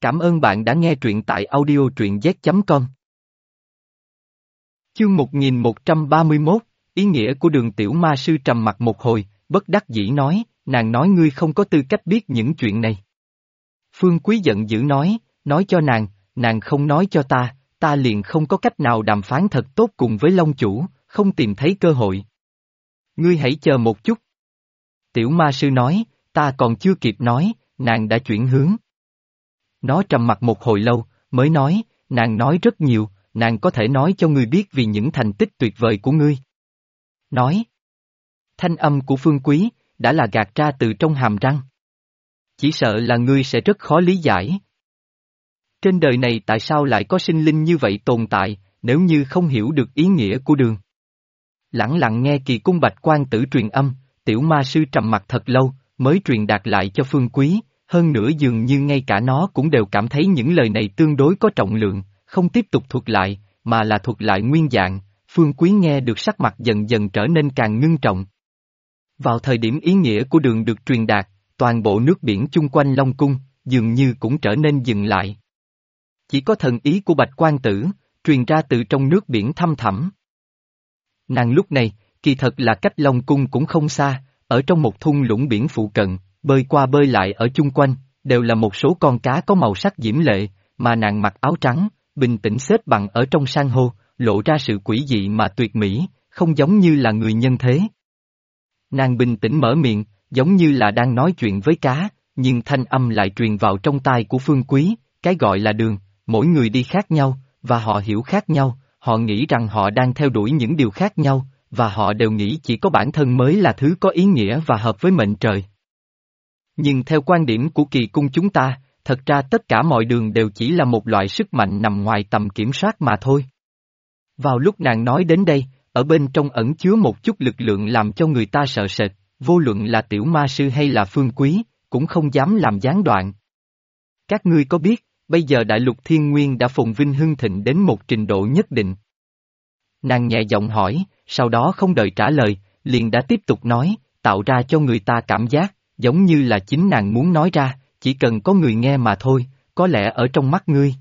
Cảm ơn bạn đã nghe truyện tại audio truyện z.com. Chương 1131, ý nghĩa của Đường Tiểu Ma Sư trầm mặt một hồi, bất đắc dĩ nói, nàng nói ngươi không có tư cách biết những chuyện này. Phương Quý giận dữ nói cho nàng không nói cho ta liền không có cách nào đàm phán thật tốt cùng với Long Chủ, không tìm thấy cơ hội. Ngươi hãy chờ một chút. Tiểu Ma Sư nói, ta còn chưa kịp nói, nàng đã chuyển hướng. Nó trầm mặt một hồi lâu, mới nói, nàng nói rất nhiều, nàng có thể nói cho ngươi biết vì những thành tích tuyệt vời của ngươi. Nói. Thanh âm của Phương Quý, đã là gạt ra từ trong hàm răng. Chỉ sợ là ngươi sẽ rất khó lý giải. Trên đời này tại sao lại có sinh linh như vậy tồn tại, nếu như không hiểu được ý nghĩa của đường. Lẳng lặng nghe Kỳ Cung Bạch Quan Tử truyền âm, Tiểu Ma Sư trầm mặt thật lâu, mới truyền đạt lại cho Phương Quý, hơn nữa dường như ngay cả nó cũng đều cảm thấy những lời này tương đối có trọng lượng, không tiếp tục thuật lại, mà là thuật lại nguyên dạng, Phương Quý nghe được sắc mặt dần dần trở nên càng ngưng trọng. Vào thời điểm ý nghĩa của đường được truyền đạt, toàn bộ nước biển chung quanh Long Cung, dường như cũng trở nên dừng lại. Chỉ có thần ý của Bạch Quan Tử, truyền ra từ trong nước biển thăm thẳm. Nàng lúc này, kỳ thật là cách Long Cung cũng không xa, ở trong một thung lũng biển phụ cận, bơi qua bơi lại ở chung quanh, đều là một số con cá có màu sắc diễm lệ, mà nàng mặc áo trắng, bình tĩnh xếp bằng ở trong san hô, lộ ra sự quỷ dị mà tuyệt mỹ, không giống như là người nhân thế. Nàng bình tĩnh mở miệng, giống như là đang nói chuyện với cá, nhưng thanh âm lại truyền vào trong tai của Phương Quý, cái gọi là đường, mỗi người đi khác nhau, và họ hiểu khác nhau, họ nghĩ rằng họ đang theo đuổi những điều khác nhau, và họ đều nghĩ chỉ có bản thân mới là thứ có ý nghĩa và hợp với mệnh trời. Nhưng theo quan điểm của Kỳ Cung chúng ta, thật ra tất cả mọi đường đều chỉ là một loại sức mạnh nằm ngoài tầm kiểm soát mà thôi. Vào lúc nàng nói đến đây, ở bên trong ẩn chứa một chút lực lượng làm cho người ta sợ sệt, vô luận là Tiểu Ma Sư hay là Phương Quý, cũng không dám làm gián đoạn. Các ngươi có biết, bây giờ Đại Lục Thiên Nguyên đã phồn vinh hưng thịnh đến một trình độ nhất định. Nàng nhẹ giọng hỏi, sau đó không đợi trả lời, liền đã tiếp tục nói, tạo ra cho người ta cảm giác, giống như là chính nàng muốn nói ra, chỉ cần có người nghe mà thôi, có lẽ ở trong mắt ngươi.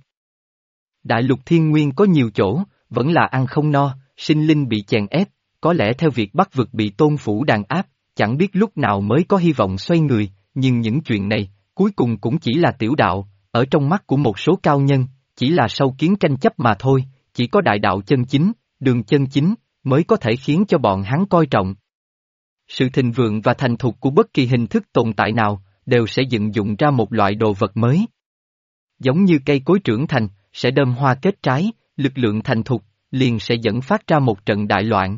Đại Lục Thiên Nguyên có nhiều chỗ, vẫn là ăn không no, sinh linh bị chèn ép, có lẽ theo việc Bắc vực bị Tôn Phủ đàn áp, chẳng biết lúc nào mới có hy vọng xoay người, nhưng những chuyện này, cuối cùng cũng chỉ là tiểu đạo, ở trong mắt của một số cao nhân, chỉ là sâu kiến tranh chấp mà thôi, chỉ có đại đạo chân chính, đường chân chính, mới có thể khiến cho bọn hắn coi trọng. Sự thịnh vượng và thành thục của bất kỳ hình thức tồn tại nào, đều sẽ dựng dụng ra một loại đồ vật mới. Giống như cây cối trưởng thành, sẽ đơm hoa kết trái, lực lượng thành thục, liền sẽ dẫn phát ra một trận đại loạn.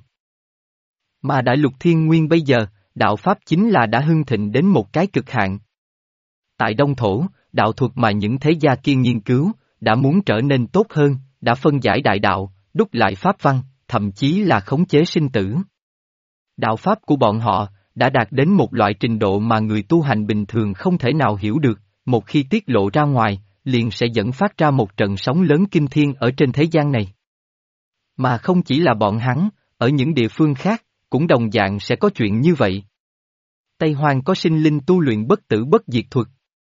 Mà Đại Lục Thiên Nguyên bây giờ, đạo Pháp chính là đã hưng thịnh đến một cái cực hạn. Tại Đông Thổ, đạo thuật mà những thế gia kia nghiên cứu, đã muốn trở nên tốt hơn, đã phân giải đại đạo, đúc lại Pháp văn, thậm chí là khống chế sinh tử. Đạo Pháp của bọn họ, đã đạt đến một loại trình độ mà người tu hành bình thường không thể nào hiểu được, một khi tiết lộ ra ngoài, liền sẽ dẫn phát ra một trận sóng lớn kinh thiên ở trên thế gian này. Mà không chỉ là bọn hắn, ở những địa phương khác, cũng đồng dạng sẽ có chuyện như vậy. Tây Hoang có sinh linh tu luyện bất tử bất diệt thuật.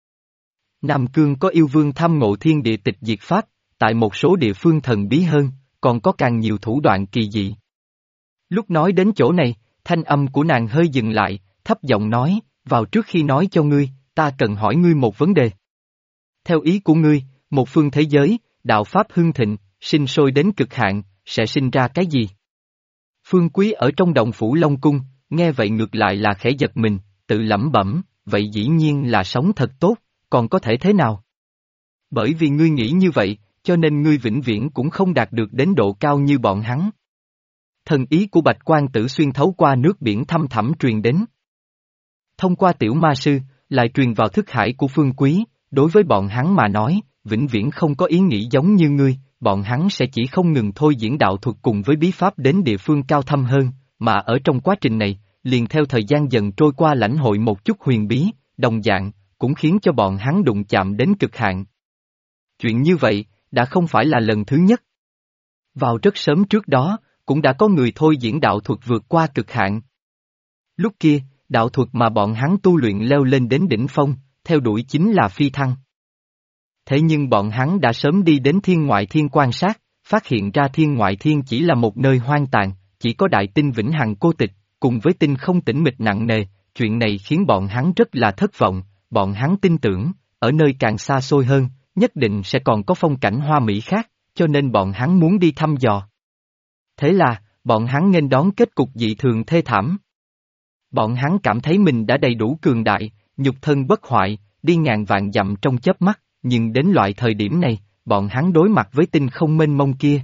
Nam Cương có yêu vương tham ngộ thiên địa tịch diệt pháp, tại một số địa phương thần bí hơn, còn có càng nhiều thủ đoạn kỳ dị. Lúc nói đến chỗ này, thanh âm của nàng hơi dừng lại, thấp giọng nói, vào trước khi nói cho ngươi, ta cần hỏi ngươi một vấn đề. Theo ý của ngươi, một phương thế giới, đạo pháp hưng thịnh, sinh sôi đến cực hạn, sẽ sinh ra cái gì? Phương Quý ở trong động phủ Long Cung, nghe vậy ngược lại là khẽ giật mình, tự lẩm bẩm, vậy dĩ nhiên là sống thật tốt, còn có thể thế nào? Bởi vì ngươi nghĩ như vậy, cho nên ngươi vĩnh viễn cũng không đạt được đến độ cao như bọn hắn. Thần ý của Bạch Quan Tử xuyên thấu qua nước biển thăm thẳm truyền đến. Thông qua Tiểu Ma Sư, lại truyền vào thức hải của Phương Quý, đối với bọn hắn mà nói, vĩnh viễn không có ý nghĩ giống như ngươi, bọn hắn sẽ chỉ không ngừng thôi diễn đạo thuật cùng với bí pháp đến địa phương cao thâm hơn, mà ở trong quá trình này, liền theo thời gian dần trôi qua lãnh hội một chút huyền bí, đồng dạng, cũng khiến cho bọn hắn đụng chạm đến cực hạn. Chuyện như vậy, đã không phải là lần thứ nhất. Vào rất sớm trước đó, cũng đã có người thôi diễn đạo thuật vượt qua cực hạn. Lúc kia, đạo thuật mà bọn hắn tu luyện leo lên đến đỉnh phong, theo đuổi chính là phi thăng. Thế nhưng bọn hắn đã sớm đi đến thiên ngoại thiên quan sát, phát hiện ra thiên ngoại thiên chỉ là một nơi hoang tàn, chỉ có đại tinh vĩnh hằng cô tịch, cùng với tinh không tĩnh mịch nặng nề, chuyện này khiến bọn hắn rất là thất vọng, bọn hắn tin tưởng, ở nơi càng xa xôi hơn, nhất định sẽ còn có phong cảnh hoa mỹ khác, cho nên bọn hắn muốn đi thăm dò. Thế là, bọn hắn nghênh đón kết cục dị thường thê thảm. Bọn hắn cảm thấy mình đã đầy đủ cường đại, nhục thân bất hoại, đi ngàn vạn dặm trong chớp mắt, nhưng đến loại thời điểm này, bọn hắn đối mặt với tinh không mênh mông kia.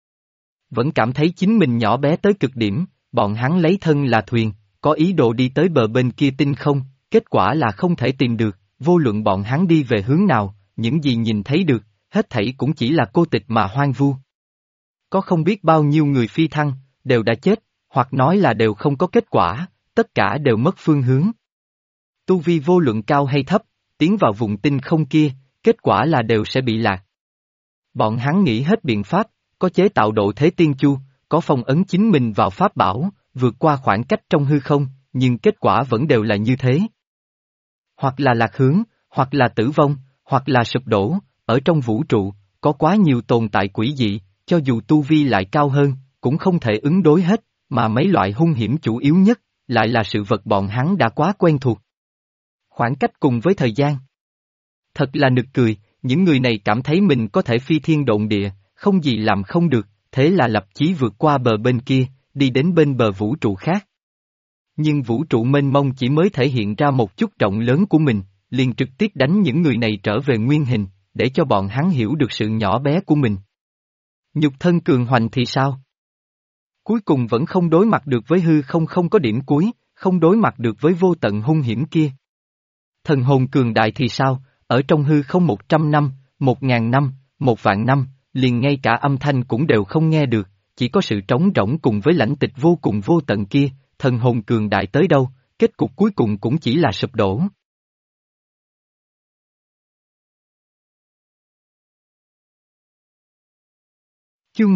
Vẫn cảm thấy chính mình nhỏ bé tới cực điểm, bọn hắn lấy thân là thuyền, có ý đồ đi tới bờ bên kia tinh không, kết quả là không thể tìm được, vô luận bọn hắn đi về hướng nào, những gì nhìn thấy được, hết thảy cũng chỉ là cô tịch mà hoang vu. Có không biết bao nhiêu người phi thăng, đều đã chết, hoặc nói là đều không có kết quả, tất cả đều mất phương hướng. Tu vi vô luận cao hay thấp, tiến vào vùng tinh không kia, kết quả là đều sẽ bị lạc. Bọn hắn nghĩ hết biện pháp, có chế tạo độ thế tiên chu, có phong ấn chính mình vào pháp bảo, vượt qua khoảng cách trong hư không, nhưng kết quả vẫn đều là như thế. Hoặc là lạc hướng, hoặc là tử vong, hoặc là sụp đổ, ở trong vũ trụ, có quá nhiều tồn tại quỷ dị, cho dù tu vi lại cao hơn, cũng không thể ứng đối hết, mà mấy loại hung hiểm chủ yếu nhất, lại là sự vật bọn hắn đã quá quen thuộc. Khoảng cách cùng với thời gian. Thật là nực cười, những người này cảm thấy mình có thể phi thiên độn địa, không gì làm không được, thế là lập chí vượt qua bờ bên kia, đi đến bên bờ vũ trụ khác. Nhưng vũ trụ mênh mông chỉ mới thể hiện ra một chút rộng lớn của mình, liền trực tiếp đánh những người này trở về nguyên hình, để cho bọn hắn hiểu được sự nhỏ bé của mình. Nhục thân cường hoành thì sao? Cuối cùng vẫn không đối mặt được với hư không không có điểm cuối, không đối mặt được với vô tận hung hiểm kia. Thần hồn cường đại thì sao? Ở trong hư không 100 năm, 1000 năm, 1 vạn năm, liền ngay cả âm thanh cũng đều không nghe được, chỉ có sự trống rỗng cùng với lãnh tịch vô cùng vô tận kia, thần hồn cường đại tới đâu, kết cục cuối cùng cũng chỉ là sụp đổ. Chương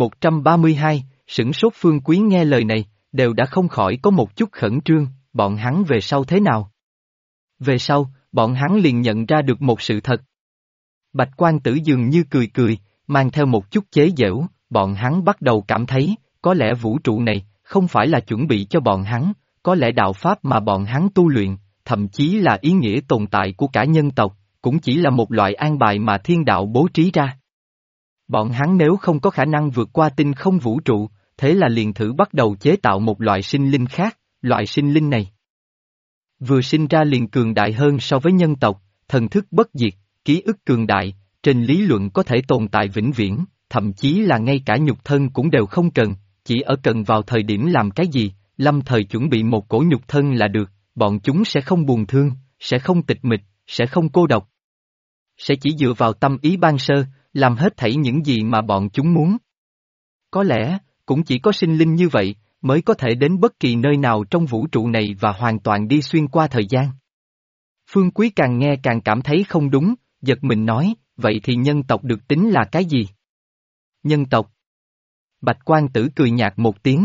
1132, sửng sốt Phương Quý nghe lời này, đều đã không khỏi có một chút khẩn trương, bọn hắn về sau thế nào? Về sau, bọn hắn liền nhận ra được một sự thật. Bạch Quan Tử dường như cười cười, mang theo một chút chế giễu, bọn hắn bắt đầu cảm thấy, có lẽ vũ trụ này, không phải là chuẩn bị cho bọn hắn, có lẽ đạo pháp mà bọn hắn tu luyện, thậm chí là ý nghĩa tồn tại của cả nhân tộc, cũng chỉ là một loại an bài mà thiên đạo bố trí ra. Bọn hắn nếu không có khả năng vượt qua tinh không vũ trụ, thế là liền thử bắt đầu chế tạo một loại sinh linh khác, loại sinh linh này vừa sinh ra liền cường đại hơn so với nhân tộc, thần thức bất diệt, ký ức cường đại, trên lý luận có thể tồn tại vĩnh viễn, thậm chí là ngay cả nhục thân cũng đều không cần, chỉ ở cần vào thời điểm làm cái gì, lâm thời chuẩn bị một cổ nhục thân là được, bọn chúng sẽ không buồn thương, sẽ không tịch mịch, sẽ không cô độc. Sẽ chỉ dựa vào tâm ý ban sơ, làm hết thảy những gì mà bọn chúng muốn. Có lẽ, cũng chỉ có sinh linh như vậy, mới có thể đến bất kỳ nơi nào trong vũ trụ này và hoàn toàn đi xuyên qua thời gian. Phương Quý càng nghe càng cảm thấy không đúng, giật mình nói, vậy thì nhân tộc được tính là cái gì? Nhân tộc. Bạch Quan Tử cười nhạt một tiếng.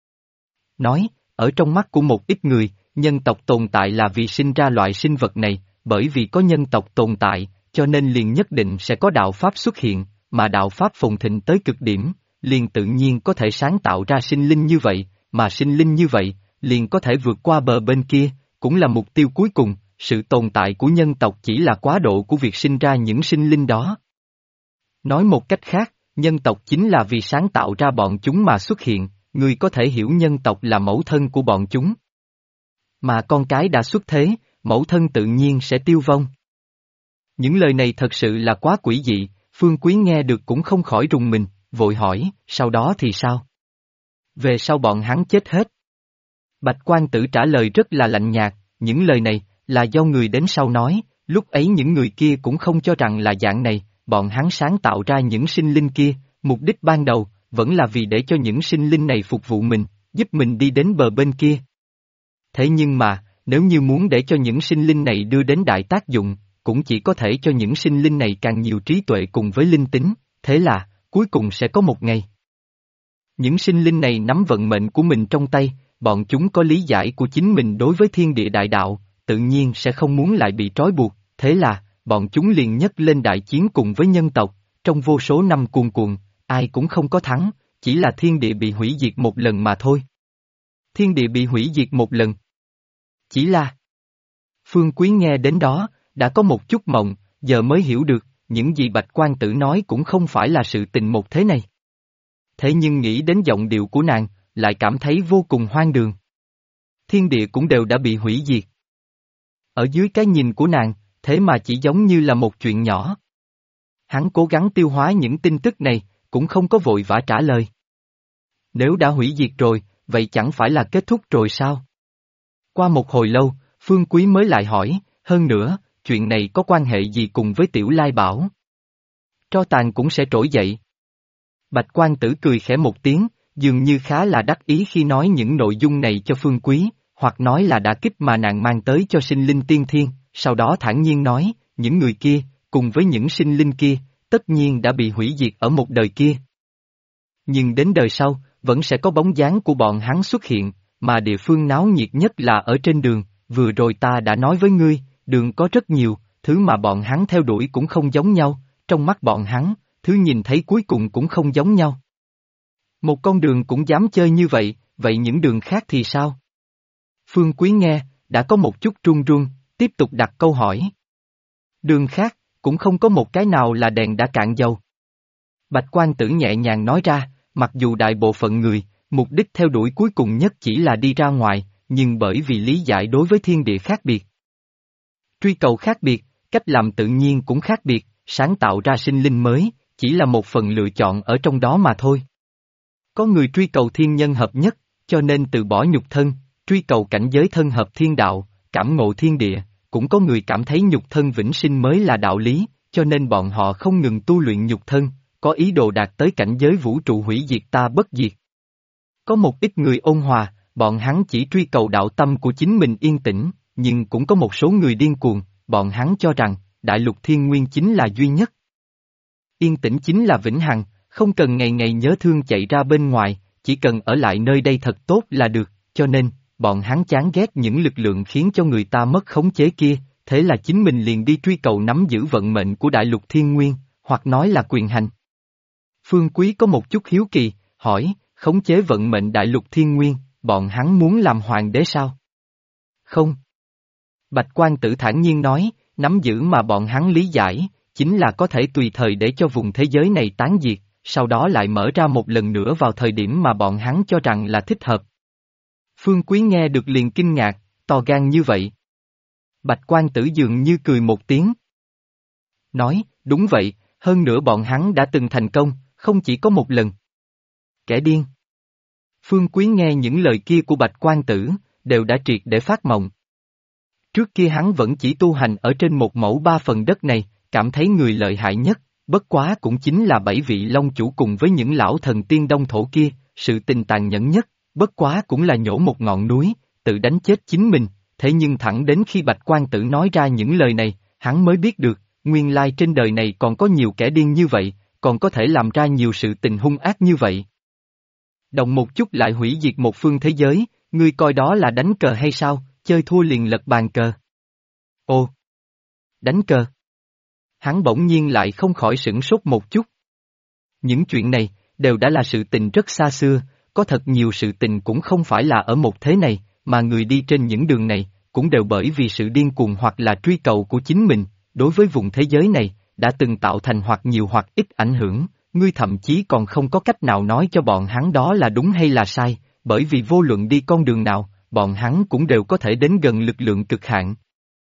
Nói, ở trong mắt của một ít người, nhân tộc tồn tại là vì sinh ra loại sinh vật này, bởi vì có nhân tộc tồn tại, cho nên liền nhất định sẽ có đạo Pháp xuất hiện, mà đạo Pháp phồn thịnh tới cực điểm, liền tự nhiên có thể sáng tạo ra sinh linh như vậy, mà sinh linh như vậy, liền có thể vượt qua bờ bên kia, cũng là mục tiêu cuối cùng, sự tồn tại của nhân tộc chỉ là quá độ của việc sinh ra những sinh linh đó. Nói một cách khác, nhân tộc chính là vì sáng tạo ra bọn chúng mà xuất hiện, người có thể hiểu nhân tộc là mẫu thân của bọn chúng. Mà con cái đã xuất thế, mẫu thân tự nhiên sẽ tiêu vong. Những lời này thật sự là quá quỷ dị, Phương Quý nghe được cũng không khỏi rùng mình, vội hỏi, sau đó thì sao? Về sau bọn hắn chết hết. Bạch Quan Tử trả lời rất là lạnh nhạt, những lời này, là do người đến sau nói, lúc ấy những người kia cũng không cho rằng là dạng này, bọn hắn sáng tạo ra những sinh linh kia, mục đích ban đầu, vẫn là vì để cho những sinh linh này phục vụ mình, giúp mình đi đến bờ bên kia. Thế nhưng mà, nếu như muốn để cho những sinh linh này đưa đến đại tác dụng, cũng chỉ có thể cho những sinh linh này càng nhiều trí tuệ cùng với linh tính, thế là, cuối cùng sẽ có một ngày. Những sinh linh này nắm vận mệnh của mình trong tay, bọn chúng có lý giải của chính mình đối với thiên địa đại đạo, tự nhiên sẽ không muốn lại bị trói buộc, thế là, bọn chúng liền nhấc lên đại chiến cùng với nhân tộc, trong vô số năm cuồn cuộn, ai cũng không có thắng, chỉ là thiên địa bị hủy diệt một lần mà thôi. Thiên địa bị hủy diệt một lần. Chỉ là... Phương Quý nghe đến đó, đã có một chút mộng, giờ mới hiểu được, những gì Bạch Quan Tử nói cũng không phải là sự tình một thế này. Thế nhưng nghĩ đến giọng điệu của nàng, lại cảm thấy vô cùng hoang đường. Thiên địa cũng đều đã bị hủy diệt. Ở dưới cái nhìn của nàng, thế mà chỉ giống như là một chuyện nhỏ. Hắn cố gắng tiêu hóa những tin tức này, cũng không có vội vã trả lời. Nếu đã hủy diệt rồi, vậy chẳng phải là kết thúc rồi sao? Qua một hồi lâu, Phương Quý mới lại hỏi, hơn nữa, chuyện này có quan hệ gì cùng với Tiểu Lai Bảo? Tro tàn cũng sẽ trỗi dậy. Bạch Quan Tử cười khẽ một tiếng, dường như khá là đắc ý khi nói những nội dung này cho Phương Quý, hoặc nói là đả kích mà nàng mang tới cho sinh linh tiên thiên, sau đó thản nhiên nói, những người kia, cùng với những sinh linh kia, tất nhiên đã bị hủy diệt ở một đời kia. Nhưng đến đời sau, vẫn sẽ có bóng dáng của bọn hắn xuất hiện, mà địa phương náo nhiệt nhất là ở trên đường, vừa rồi ta đã nói với ngươi, đường có rất nhiều, thứ mà bọn hắn theo đuổi cũng không giống nhau, trong mắt bọn hắn, thứ nhìn thấy cuối cùng cũng không giống nhau. Một con đường cũng dám chơi như vậy, vậy những đường khác thì sao? Phương Quý nghe, đã có một chút run run, tiếp tục đặt câu hỏi. Đường khác, cũng không có một cái nào là đèn đã cạn dầu. Bạch Quan Tử nhẹ nhàng nói ra, mặc dù đại bộ phận người, mục đích theo đuổi cuối cùng nhất chỉ là đi ra ngoài, nhưng bởi vì lý giải đối với thiên địa khác biệt. Truy cầu khác biệt, cách làm tự nhiên cũng khác biệt, sáng tạo ra sinh linh mới, chỉ là một phần lựa chọn ở trong đó mà thôi. Có người truy cầu thiên nhân hợp nhất, cho nên từ bỏ nhục thân, truy cầu cảnh giới thân hợp thiên đạo, cảm ngộ thiên địa, cũng có người cảm thấy nhục thân vĩnh sinh mới là đạo lý, cho nên bọn họ không ngừng tu luyện nhục thân, có ý đồ đạt tới cảnh giới vũ trụ hủy diệt ta bất diệt. Có một ít người ôn hòa, bọn hắn chỉ truy cầu đạo tâm của chính mình yên tĩnh, nhưng cũng có một số người điên cuồng, bọn hắn cho rằng, đại lục thiên nguyên chính là duy nhất. Yên tĩnh chính là vĩnh hằng, không cần ngày ngày nhớ thương chạy ra bên ngoài, chỉ cần ở lại nơi đây thật tốt là được, cho nên, bọn hắn chán ghét những lực lượng khiến cho người ta mất khống chế kia, thế là chính mình liền đi truy cầu nắm giữ vận mệnh của đại lục thiên nguyên, hoặc nói là quyền hành. Phương Quý có một chút hiếu kỳ, hỏi, khống chế vận mệnh đại lục thiên nguyên, bọn hắn muốn làm hoàng đế sao? Không. Bạch Quan Tử thản nhiên nói, nắm giữ mà bọn hắn lý giải, chính là có thể tùy thời để cho vùng thế giới này tán diệt, sau đó lại mở ra một lần nữa vào thời điểm mà bọn hắn cho rằng là thích hợp. Phương Quý nghe được liền kinh ngạc, to gan như vậy. Bạch Quan Tử dường như cười một tiếng. Nói, đúng vậy, hơn nữa bọn hắn đã từng thành công, không chỉ có một lần. Kẻ điên. Phương Quý nghe những lời kia của Bạch Quan Tử, đều đã triệt để phát mộng. Trước kia hắn vẫn chỉ tu hành ở trên một mẫu ba phần đất này, cảm thấy người lợi hại nhất, bất quá cũng chính là 7 vị long chủ cùng với những lão thần tiên đông thổ kia, sự tình tàn nhẫn nhất, bất quá cũng là nhổ một ngọn núi, tự đánh chết chính mình, thế nhưng thẳng đến khi Bạch Quan Tử nói ra những lời này, hắn mới biết được, nguyên lai trên đời này còn có nhiều kẻ điên như vậy, còn có thể làm ra nhiều sự tình hung ác như vậy. Động một chút lại hủy diệt một phương thế giới, ngươi coi đó là đánh cờ hay sao, chơi thua liền lật bàn cờ. Ồ! Đánh cờ! Hắn bỗng nhiên lại không khỏi sửng sốt một chút. Những chuyện này, đều đã là sự tình rất xa xưa, có thật nhiều sự tình cũng không phải là ở một thế này, mà người đi trên những đường này, cũng đều bởi vì sự điên cuồng hoặc là truy cầu của chính mình, đối với vùng thế giới này, đã từng tạo thành hoặc nhiều hoặc ít ảnh hưởng, ngươi thậm chí còn không có cách nào nói cho bọn hắn đó là đúng hay là sai, bởi vì vô luận đi con đường nào, bọn hắn cũng đều có thể đến gần lực lượng cực hạn.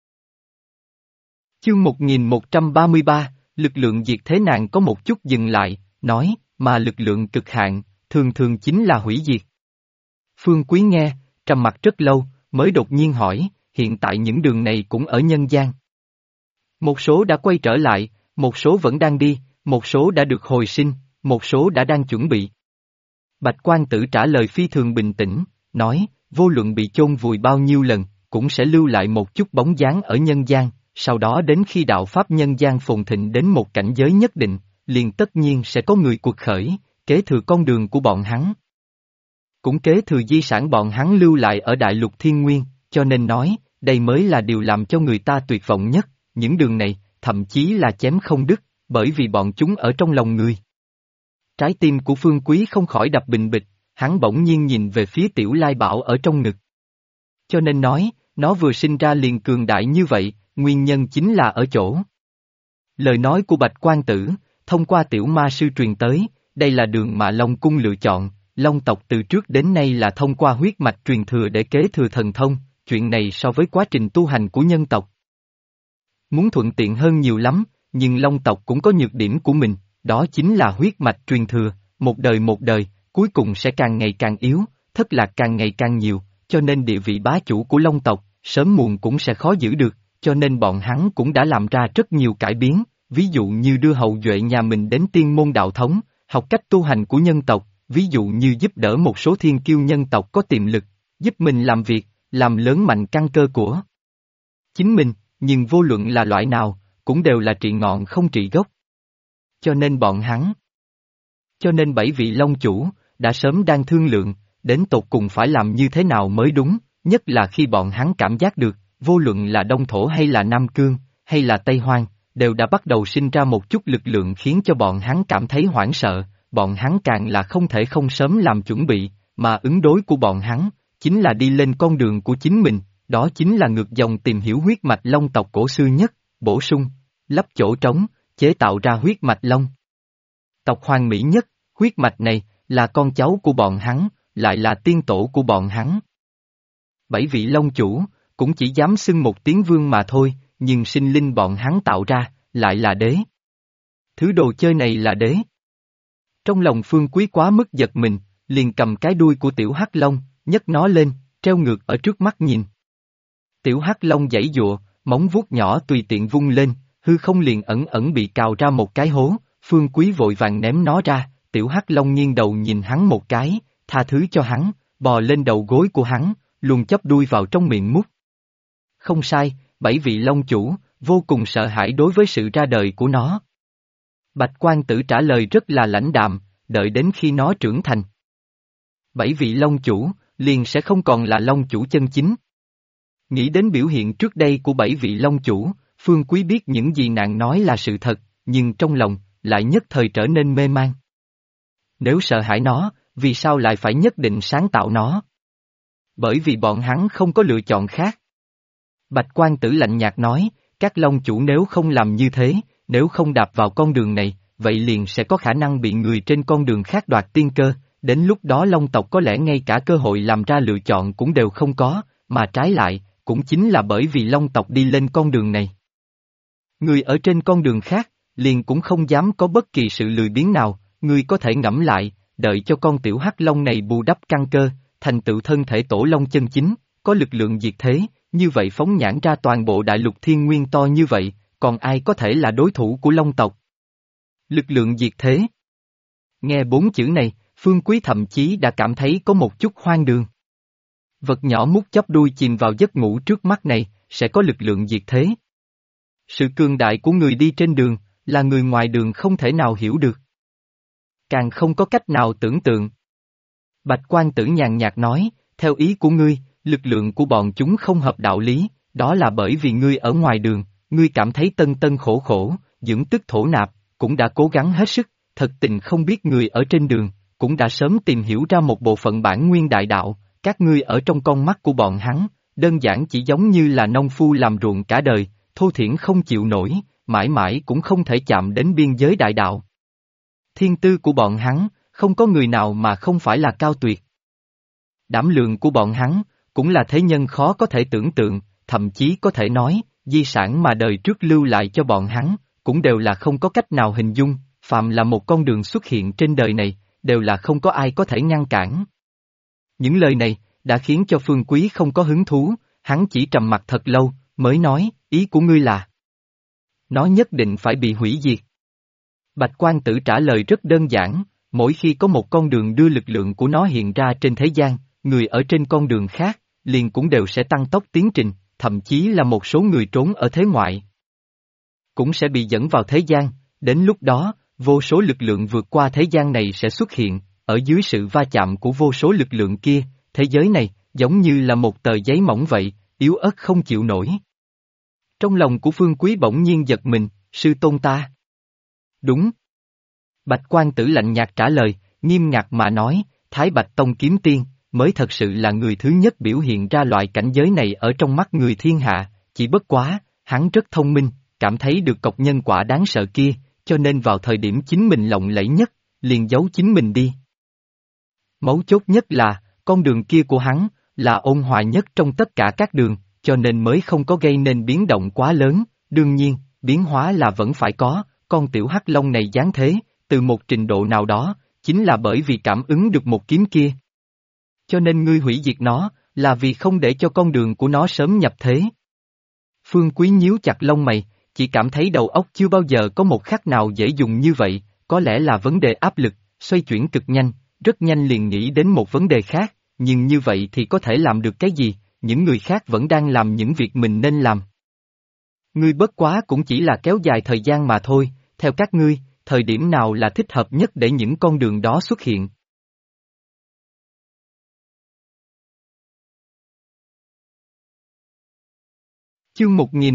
Chương 1133, lực lượng diệt thế nạn có một chút dừng lại, nói, mà lực lượng cực hạn, thường thường chính là hủy diệt. Phương Quý nghe, trầm mặc rất lâu, mới đột nhiên hỏi, hiện tại những đường này cũng ở nhân gian. Một số đã quay trở lại, một số vẫn đang đi, một số đã được hồi sinh, một số đã đang chuẩn bị. Bạch Quan Tử trả lời phi thường bình tĩnh, nói, vô luận bị chôn vùi bao nhiêu lần, cũng sẽ lưu lại một chút bóng dáng ở nhân gian, sau đó đến khi đạo Pháp nhân gian phồn thịnh đến một cảnh giới nhất định, liền tất nhiên sẽ có người cuộc khởi, kế thừa con đường của bọn hắn. Cũng kế thừa di sản bọn hắn lưu lại ở đại lục thiên nguyên, cho nên nói, đây mới là điều làm cho người ta tuyệt vọng nhất, những đường này, thậm chí là chém không đứt, bởi vì bọn chúng ở trong lòng người. Trái tim của Phương Quý không khỏi đập bình bịch, hắn bỗng nhiên nhìn về phía Tiểu Lai Bảo ở trong ngực. Cho nên nói, nó vừa sinh ra liền cường đại như vậy, nguyên nhân chính là ở chỗ. Lời nói của Bạch Quan Tử, thông qua Tiểu Ma Sư truyền tới, đây là đường mà Long Cung lựa chọn, Long tộc từ trước đến nay là thông qua huyết mạch truyền thừa để kế thừa thần thông, chuyện này so với quá trình tu hành của nhân tộc muốn thuận tiện hơn nhiều lắm, nhưng Long tộc cũng có nhược điểm của mình, đó chính là huyết mạch truyền thừa, một đời, cuối cùng sẽ càng ngày càng yếu, thất lạc càng ngày càng nhiều, cho nên địa vị bá chủ của Long tộc, sớm muộn cũng sẽ khó giữ được, cho nên bọn hắn cũng đã làm ra rất nhiều cải biến, ví dụ như đưa hậu duệ nhà mình đến tiên môn đạo thống, học cách tu hành của nhân tộc, ví dụ như giúp đỡ một số thiên kiêu nhân tộc có tiềm lực, giúp mình làm việc, làm lớn mạnh căn cơ của chính mình, nhưng vô luận là loại nào, cũng đều là trị ngọn không trị gốc. Cho nên 7 vị Long chủ, đã sớm đang thương lượng, đến tột cùng phải làm như thế nào mới đúng, nhất là khi bọn hắn cảm giác được, vô luận là Đông Thổ hay là Nam Cương, hay là Tây Hoang, đều đã bắt đầu sinh ra một chút lực lượng khiến cho bọn hắn cảm thấy hoảng sợ, bọn hắn càng là không thể không sớm làm chuẩn bị, mà ứng đối của bọn hắn, chính là đi lên con đường của chính mình, đó chính là ngược dòng tìm hiểu huyết mạch Long tộc cổ xưa nhất, bổ sung, lấp chỗ trống, chế tạo ra huyết mạch Long tộc hoàn mỹ nhất, huyết mạch này, là con cháu của bọn hắn, lại là tiên tổ của bọn hắn. 7 vị Long chủ, cũng chỉ dám xưng một tiếng vương mà thôi, nhưng sinh linh bọn hắn tạo ra, lại là đế. Thứ đồ chơi này là đế. Trong lòng Phương Quý quá mức giật mình, liền cầm cái đuôi của tiểu hắc long, nhấc nó lên, treo ngược ở trước mắt nhìn. Tiểu hắc long giãy giụa, móng vuốt nhỏ tùy tiện vung lên, hư không liền ẩn ẩn bị cào ra một cái hố, Phương Quý vội vàng ném nó ra, tiểu hắc long nghiêng đầu nhìn hắn một cái, tha thứ cho hắn, bò lên đầu gối của hắn, luôn chắp đuôi vào trong miệng mút. Không sai, 7 vị Long chủ, vô cùng sợ hãi đối với sự ra đời của nó. Bạch Quan Tử trả lời rất là lãnh đạm, đợi đến khi nó trưởng thành. 7 vị Long chủ, liền sẽ không còn là Long chủ chân chính. Nghĩ đến biểu hiện trước đây của 7 vị Long chủ, Phương Quý biết những gì nàng nói là sự thật, nhưng trong lòng, lại nhất thời trở nên mê man. Nếu sợ hãi nó, vì sao lại phải nhất định sáng tạo nó? Bởi vì bọn hắn không có lựa chọn khác. Bạch Quan Tử lạnh nhạt nói, các Long chủ nếu không làm như thế, nếu không đạp vào con đường này, vậy liền sẽ có khả năng bị người trên con đường khác đoạt tiên cơ, đến lúc đó Long tộc có lẽ ngay cả cơ hội làm ra lựa chọn cũng đều không có, mà trái lại, cũng chính là bởi vì Long tộc đi lên con đường này. Người ở trên con đường khác, liền cũng không dám có bất kỳ sự lười biếng nào, người có thể ngẫm lại, đợi cho con tiểu hắc long này bù đắp căn cơ, thành tựu thân thể tổ long chân chính, có lực lượng diệt thế, như vậy phóng nhãn ra toàn bộ đại lục thiên nguyên to như vậy, còn ai có thể là đối thủ của Long tộc? Lực lượng diệt thế. Nghe 4 chữ này, Phương Quý thậm chí đã cảm thấy có một chút hoang đường. Vật nhỏ mút chóp đuôi chìm vào giấc ngủ trước mắt này, sẽ có lực lượng diệt thế. Sự cường đại của người đi trên đường, là người ngoài đường không thể nào hiểu được. Càng không có cách nào tưởng tượng. Bạch Quan Tử nhàn nhạt nói, theo ý của ngươi, lực lượng của bọn chúng không hợp đạo lý, đó là bởi vì ngươi ở ngoài đường, ngươi cảm thấy tân tân khổ khổ, dưỡng tức thổ nạp, cũng đã cố gắng hết sức, thật tình không biết người ở trên đường, cũng đã sớm tìm hiểu ra một bộ phận bản nguyên đại đạo, các ngươi ở trong con mắt của bọn hắn, đơn giản chỉ giống như là nông phu làm ruộng cả đời, thô thiển không chịu nổi, mãi mãi cũng không thể chạm đến biên giới đại đạo. Thiên tư của bọn hắn, không có người nào mà không phải là cao tuyệt. Đảm lượng của bọn hắn, cũng là thế nhân khó có thể tưởng tượng, thậm chí có thể nói, di sản mà đời trước lưu lại cho bọn hắn, cũng đều là không có cách nào hình dung, phàm là một con đường xuất hiện trên đời này, đều là không có ai có thể ngăn cản. Những lời này, đã khiến cho Phương Quý không có hứng thú, hắn chỉ trầm mặc thật lâu, mới nói, ý của ngươi là nó nhất định phải bị hủy diệt. Bạch Quan Tử trả lời rất đơn giản, mỗi khi có một con đường đưa lực lượng của nó hiện ra trên thế gian, người ở trên con đường khác, liền cũng đều sẽ tăng tốc tiến trình, thậm chí là một số người trốn ở thế ngoại. Cũng sẽ bị dẫn vào thế gian, đến lúc đó, vô số lực lượng vượt qua thế gian này sẽ xuất hiện, ở dưới sự va chạm của vô số lực lượng kia, thế giới này, giống như là một tờ giấy mỏng vậy, yếu ớt không chịu nổi. Trong lòng của Phương Quý bỗng nhiên giật mình, sư tôn ta. Đúng. Bạch quan tử lạnh nhạt trả lời, nghiêm ngặt mà nói, Thái Bạch Tông kiếm tiên, mới thật sự là người thứ nhất biểu hiện ra loại cảnh giới này ở trong mắt người thiên hạ, chỉ bất quá, hắn rất thông minh, cảm thấy được cọc nhân quả đáng sợ kia, cho nên vào thời điểm chính mình lộng lẫy nhất, liền giấu chính mình đi. Mấu chốt nhất là, con đường kia của hắn, là ôn hòa nhất trong tất cả các đường, cho nên mới không có gây nên biến động quá lớn, đương nhiên, biến hóa là vẫn phải có, con tiểu hắc long này giáng thế, từ một trình độ nào đó, chính là bởi vì cảm ứng được một kiếm kia. Cho nên ngươi hủy diệt nó, là vì không để cho con đường của nó sớm nhập thế. Phương Quý nhíu chặt lông mày, chỉ cảm thấy đầu óc chưa bao giờ có một khắc nào dễ dùng như vậy, có lẽ là vấn đề áp lực, xoay chuyển cực nhanh, rất nhanh liền nghĩ đến một vấn đề khác, nhưng như vậy thì có thể làm được cái gì, những người khác vẫn đang làm những việc mình nên làm. Ngươi bất quá cũng chỉ là kéo dài thời gian mà thôi, theo các ngươi, thời điểm nào là thích hợp nhất để những con đường đó xuất hiện. Chương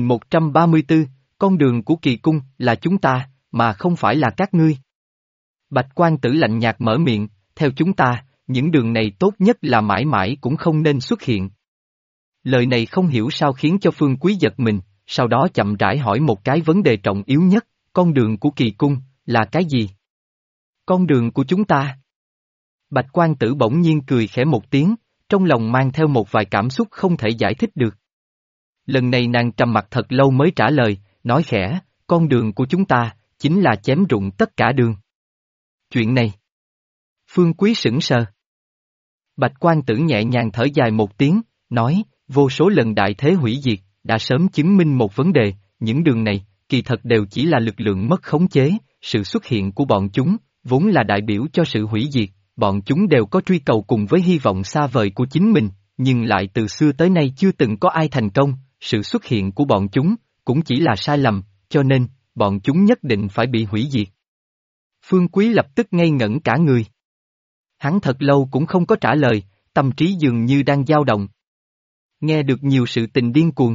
1134, con đường của kỳ cung là chúng ta, mà không phải là các ngươi. Bạch quan tử lạnh nhạt mở miệng, theo chúng ta, những đường này tốt nhất là mãi mãi cũng không nên xuất hiện. Lời này không hiểu sao khiến cho Phương Quý giật mình, sau đó chậm rãi hỏi một cái vấn đề trọng yếu nhất, con đường của kỳ cung, là cái gì? Con đường của chúng ta. Bạch quan tử bỗng nhiên cười khẽ một tiếng, trong lòng mang theo một vài cảm xúc không thể giải thích được. Lần này nàng trầm mặt thật lâu mới trả lời, nói khẽ, con đường của chúng ta, chính là chém rụng tất cả đường. Chuyện này. Phương Quý sững sờ. Bạch quan tử nhẹ nhàng thở dài một tiếng, nói, vô số lần đại thế hủy diệt, đã sớm chứng minh một vấn đề, những đường này, kỳ thật đều chỉ là lực lượng mất khống chế, sự xuất hiện của bọn chúng, vốn là đại biểu cho sự hủy diệt, bọn chúng đều có truy cầu cùng với hy vọng xa vời của chính mình, nhưng lại từ xưa tới nay chưa từng có ai thành công, sự xuất hiện của bọn chúng, cũng chỉ là sai lầm, cho nên, bọn chúng nhất định phải bị hủy diệt. Phương Quý lập tức ngây ngẩn cả người. Hắn thật lâu cũng không có trả lời, tâm trí dường như đang dao động. Nghe được nhiều sự tình điên cuồng.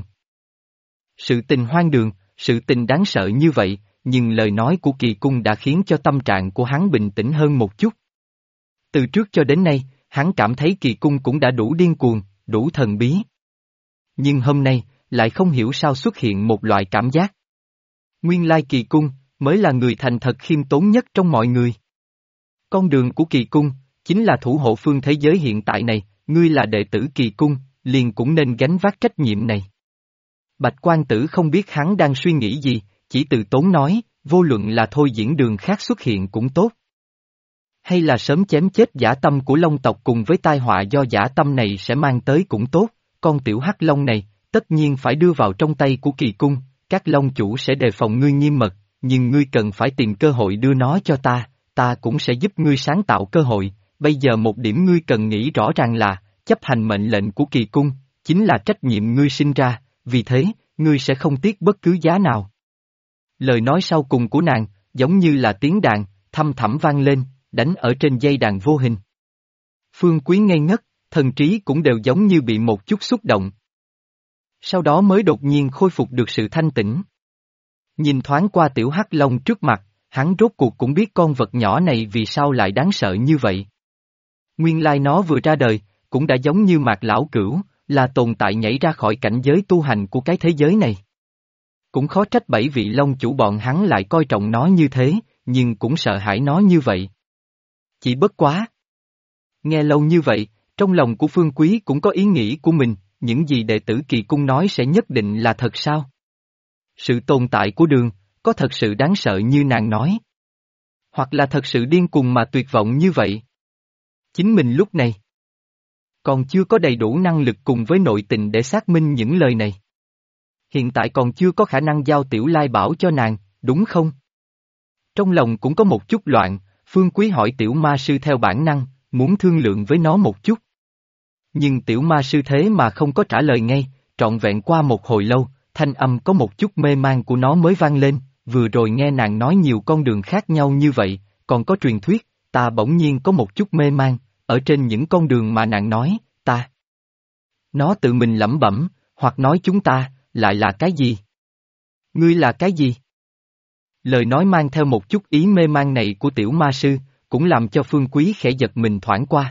Sự tình hoang đường, sự tình đáng sợ như vậy, nhưng lời nói của kỳ cung đã khiến cho tâm trạng của hắn bình tĩnh hơn một chút. Từ trước cho đến nay, hắn cảm thấy kỳ cung cũng đã đủ điên cuồng, đủ thần bí. Nhưng hôm nay, lại không hiểu sao xuất hiện một loại cảm giác. Nguyên lai kỳ cung, mới là người thành thật khiêm tốn nhất trong mọi người. Con đường của kỳ cung, chính là thủ hộ phương thế giới hiện tại này, ngươi là đệ tử kỳ cung, liền cũng nên gánh vác trách nhiệm này. Bạch quan tử không biết hắn đang suy nghĩ gì, chỉ từ tốn nói, vô luận là thôi diễn đường khác xuất hiện cũng tốt. Hay là sớm chém chết dã tâm của Long tộc cùng với tai họa do dã tâm này sẽ mang tới cũng tốt, con tiểu hắc long này, tất nhiên phải đưa vào trong tay của kỳ cung, các long chủ sẽ đề phòng ngươi nghiêm mật, nhưng ngươi cần phải tìm cơ hội đưa nó cho ta cũng sẽ giúp ngươi sáng tạo cơ hội, bây giờ một điểm ngươi cần nghĩ rõ ràng là, chấp hành mệnh lệnh của kỳ cung, chính là trách nhiệm ngươi sinh ra, vì thế, ngươi sẽ không tiếc bất cứ giá nào. Lời nói sau cùng của nàng, giống như là tiếng đàn, thăm thẳm vang lên, đánh ở trên dây đàn vô hình. Phương Quý ngây ngất, thần trí cũng đều giống như bị một chút xúc động. Sau đó mới đột nhiên khôi phục được sự thanh tĩnh. Nhìn thoáng qua tiểu hắc long trước mặt, hắn rốt cuộc cũng biết con vật nhỏ này vì sao lại đáng sợ như vậy. Nguyên lai nó vừa ra đời, cũng đã giống như Mạc Lão Cửu, là tồn tại nhảy ra khỏi cảnh giới tu hành của cái thế giới này. Cũng khó trách 7 vị long chủ bọn hắn lại coi trọng nó như thế, nhưng cũng sợ hãi nó như vậy. Chỉ bất quá. Nghe lâu như vậy, trong lòng của Phương Quý cũng có ý nghĩ của mình, những gì đệ tử kỳ cung nói sẽ nhất định là thật sao? Sự tồn tại của đường, có thật sự đáng sợ như nàng nói? Hoặc là thật sự điên cuồng mà tuyệt vọng như vậy? Chính mình lúc này còn chưa có đầy đủ năng lực cùng với nội tình để xác minh những lời này. Hiện tại còn chưa có khả năng giao tiểu lai bảo cho nàng, đúng không? Trong lòng cũng có một chút loạn, Phương Quý hỏi tiểu ma sư theo bản năng, muốn thương lượng với nó một chút. Nhưng tiểu ma sư thế mà không có trả lời ngay, trọn vẹn qua một hồi lâu, thanh âm có một chút mê man của nó mới vang lên, vừa rồi nghe nàng nói nhiều con đường khác nhau như vậy, còn có truyền thuyết, ta bỗng nhiên có một chút mê man, ở trên những con đường mà nàng nói, ta. Nó tự mình lẩm bẩm, hoặc nói chúng ta, lại là cái gì? Ngươi là cái gì? Lời nói mang theo một chút ý mê man này của tiểu ma sư, cũng làm cho Phương Quý khẽ giật mình thoảng qua.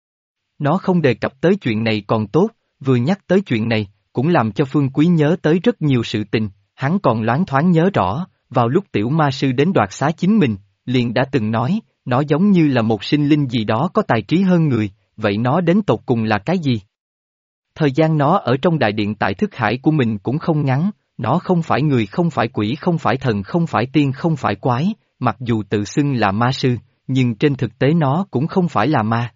Nó không đề cập tới chuyện này còn tốt, vừa nhắc tới chuyện này, cũng làm cho Phương Quý nhớ tới rất nhiều sự tình, hắn còn loáng thoáng nhớ rõ, vào lúc tiểu ma sư đến đoạt xá chính mình, liền đã từng nói, nó giống như là một sinh linh gì đó có tài trí hơn người, vậy nó đến tột cùng là cái gì? Thời gian nó ở trong đại điện tại thức hải của mình cũng không ngắn, nó không phải người, không phải quỷ, không phải thần, không phải tiên, không phải quái, mặc dù tự xưng là ma sư, nhưng trên thực tế nó cũng không phải là ma.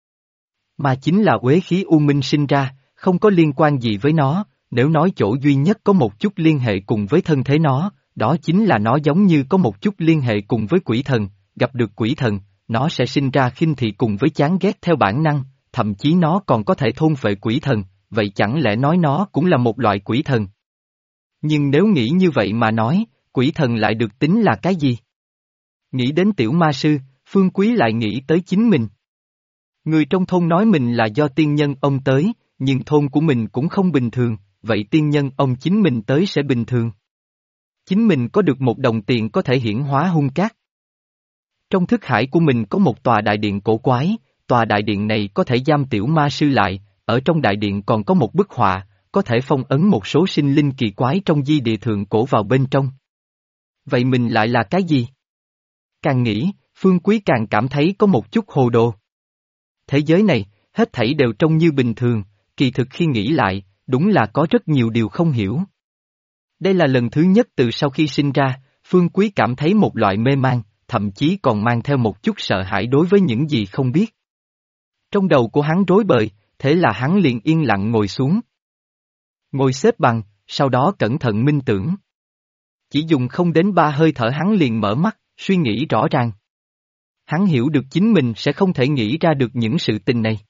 Mà chính là uế khí u minh sinh ra, không có liên quan gì với nó, nếu nói chỗ duy nhất có một chút liên hệ cùng với thân thế nó, đó chính là nó giống như có một chút liên hệ cùng với quỷ thần, gặp được quỷ thần, nó sẽ sinh ra khinh thị cùng với chán ghét theo bản năng, thậm chí nó còn có thể thôn phệ quỷ thần, vậy chẳng lẽ nói nó cũng là một loại quỷ thần? Nhưng nếu nghĩ như vậy mà nói, quỷ thần lại được tính là cái gì? Nghĩ đến tiểu ma sư, Phương Quý lại nghĩ tới chính mình. Người trong thôn nói mình là do tiên nhân ông tới, nhưng thôn của mình cũng không bình thường, vậy tiên nhân ông chính mình tới sẽ bình thường. Chính mình có được một đồng tiền có thể hiển hóa hung cát. Trong thức hải của mình có một tòa đại điện cổ quái, tòa đại điện này có thể giam tiểu ma sư lại, ở trong đại điện còn có một bức họa, có thể phong ấn một số sinh linh kỳ quái trong di địa thượng cổ vào bên trong. Vậy mình lại là cái gì? Càng nghĩ, Phương Quý càng cảm thấy có một chút hồ đồ. Thế giới này, hết thảy đều trông như bình thường, kỳ thực khi nghĩ lại, đúng là có rất nhiều điều không hiểu. Đây là lần thứ nhất từ sau khi sinh ra, Phương Quý cảm thấy một loại mê man, thậm chí còn mang theo một chút sợ hãi đối với những gì không biết. Trong đầu của hắn rối bời, thế là hắn liền yên lặng ngồi xuống. Ngồi xếp bằng, sau đó cẩn thận minh tưởng. Chỉ dùng không đến 3 hơi thở hắn liền mở mắt, suy nghĩ rõ ràng. Hắn hiểu được chính mình sẽ không thể nghĩ ra được những sự tình này.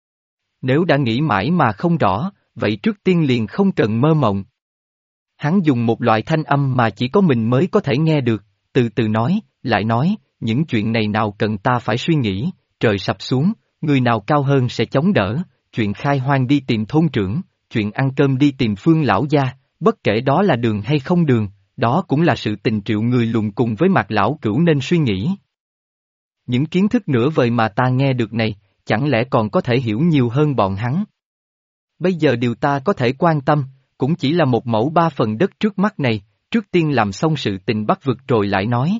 Nếu đã nghĩ mãi mà không rõ, vậy trước tiên liền không cần mơ mộng. Hắn dùng một loại thanh âm mà chỉ có mình mới có thể nghe được, từ từ nói, lại nói, những chuyện này nào cần ta phải suy nghĩ, trời sập xuống, người nào cao hơn sẽ chống đỡ, chuyện khai hoang đi tìm thôn trưởng, chuyện ăn cơm đi tìm Phương lão gia, bất kể đó là đường hay không đường, đó cũng là sự tình triệu người lùn cùng với Mạc lão cửu nên suy nghĩ. Những kiến thức nửa vời mà ta nghe được này, chẳng lẽ còn có thể hiểu nhiều hơn bọn hắn? Bây giờ điều ta có thể quan tâm, cũng chỉ là 1/3 đất trước mắt này, trước tiên làm xong sự tình bắt vực rồi lại nói.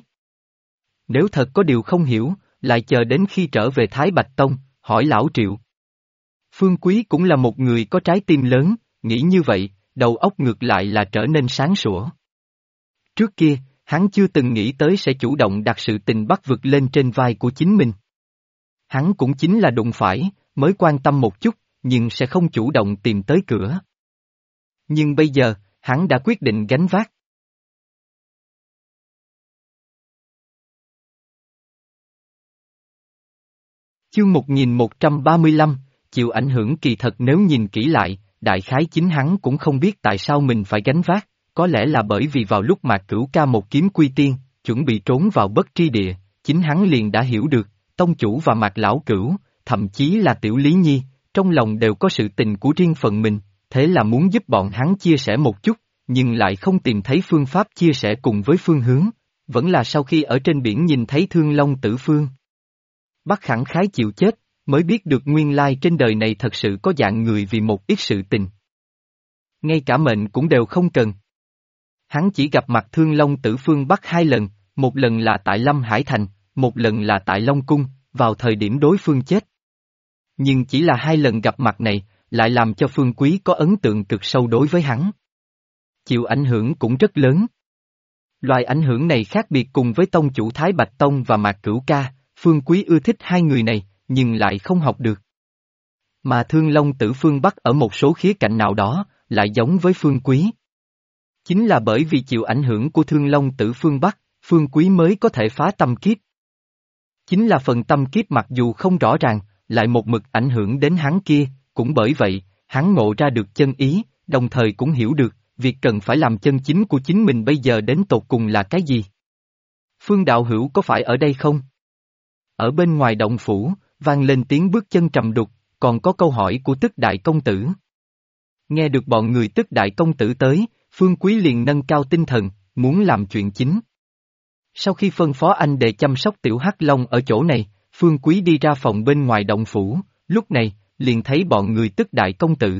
Nếu thật có điều không hiểu, lại chờ đến khi trở về Thái Bạch Tông, hỏi lão Triệu. Phương Quý cũng là một người có trái tim lớn, nghĩ như vậy, đầu óc ngược lại là trở nên sáng sủa. Trước kia, hắn chưa từng nghĩ tới sẽ chủ động đặt sự tình bắt vực lên trên vai của chính mình. Hắn cũng chính là đụng phải, mới quan tâm một chút, nhưng sẽ không chủ động tìm tới cửa. Nhưng bây giờ, hắn đã quyết định gánh vác. Chương 1135, chịu ảnh hưởng kỳ thật nếu nhìn kỹ lại, đại khái chính hắn cũng không biết tại sao mình phải gánh vác, có lẽ là bởi vì vào lúc Mạc Cửu ca một kiếm quy tiên, chuẩn bị trốn vào bất tri địa, chính hắn liền đã hiểu được, tông chủ và Mạc lão cửu, thậm chí là Tiểu Lý Nhi, trong lòng đều có sự tình của riêng phần mình, thế là muốn giúp bọn hắn chia sẻ một chút, nhưng lại không tìm thấy phương pháp chia sẻ cùng với phương hướng, vẫn là sau khi ở trên biển nhìn thấy Thương Long Tử Phương. Bắt khẳng khái chịu chết, mới biết được nguyên lai trên đời này thật sự có dạng người vì một ít sự tình. Ngay cả mệnh cũng đều không cần. Hắn chỉ gặp mặt Thương Long Tử Phương Bắc 2 lần, một lần là tại Lâm Hải Thành, một lần là tại Long Cung, vào thời điểm đối phương chết. Nhưng chỉ là 2 lần gặp mặt này, lại làm cho Phương Quý có ấn tượng cực sâu đối với hắn. Chịu ảnh hưởng cũng rất lớn. Loại ảnh hưởng này khác biệt cùng với tông chủ Thái Bạch Tông và Mạc Cửu ca, Phương Quý ưa thích hai người này, nhưng lại không học được. Mà Thương Long Tử Phương Bắc ở một số khía cạnh nào đó, lại giống với Phương Quý. Chính là bởi vì chịu ảnh hưởng của Thương Long Tử Phương Bắc, Phương Quý mới có thể phá tâm kiếp. Chính là phần tâm kiếp mặc dù không rõ ràng, lại một mực ảnh hưởng đến hắn kia, cũng bởi vậy, hắn ngộ ra được chân ý, đồng thời cũng hiểu được, việc cần phải làm chân chính của chính mình bây giờ đến tột cùng là cái gì. Phương đạo hữu có phải ở đây không? Ở bên ngoài động phủ, vang lên tiếng bước chân trầm đục, còn có câu hỏi của Tức Đại Công Tử. Nghe được bọn người Tức Đại Công Tử tới, Phương Quý liền nâng cao tinh thần, muốn làm chuyện chính. Sau khi phân phó anh để chăm sóc tiểu hắc long ở chỗ này, Phương Quý đi ra phòng bên ngoài động phủ, lúc này, liền thấy bọn người Tức đại công tử.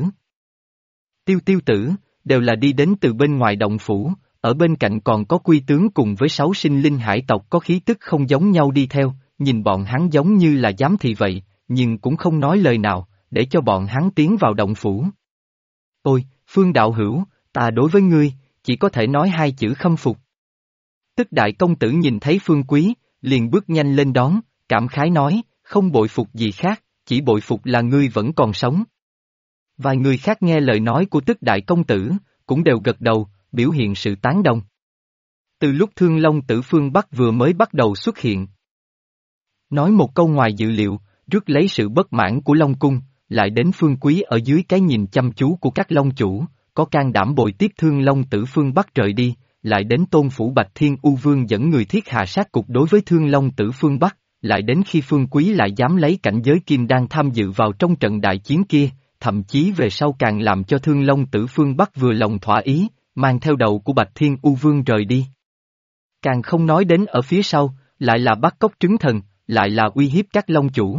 Tiêu Tiêu tử, đều là đi đến từ bên ngoài động phủ, ở bên cạnh còn có Quy tướng cùng với 6 sinh linh hải tộc có khí tức không giống nhau đi theo, nhìn bọn hắn giống như là giám thị vậy, nhưng cũng không nói lời nào, để cho bọn hắn tiến vào động phủ. Ôi, Phương đạo hữu, ta đối với ngươi, chỉ có thể nói 2 chữ khâm phục. Tức đại công tử nhìn thấy Phương Quý, liền bước nhanh lên đón, cảm khái nói, không bội phục gì khác, chỉ bội phục là ngươi vẫn còn sống. Vài người khác nghe lời nói của Tức đại công tử, cũng đều gật đầu, biểu hiện sự tán đồng. Từ lúc Thương Long tử phương Bắc vừa mới bắt đầu xuất hiện. Nói một câu ngoài dự liệu, rước lấy sự bất mãn của Long Cung, lại đến Phương Quý ở dưới cái nhìn chăm chú của các Long chủ, có can đảm bồi tiếp Thương Long tử phương Bắc rời đi, lại đến Tôn Phủ Bạch Thiên U Vương dẫn người thiết hạ sát cục đối với Thương Long tử phương Bắc, lại đến khi Phương Quý lại dám lấy cảnh giới kim đang tham dự vào trong trận đại chiến kia, thậm chí về sau càng làm cho Thương Long tử phương Bắc vừa lòng thỏa ý, mang theo đầu của Bạch Thiên U Vương rời đi. Càng không nói đến ở phía sau, lại là bắt cóc trứng thần, lại là uy hiếp các Long chủ.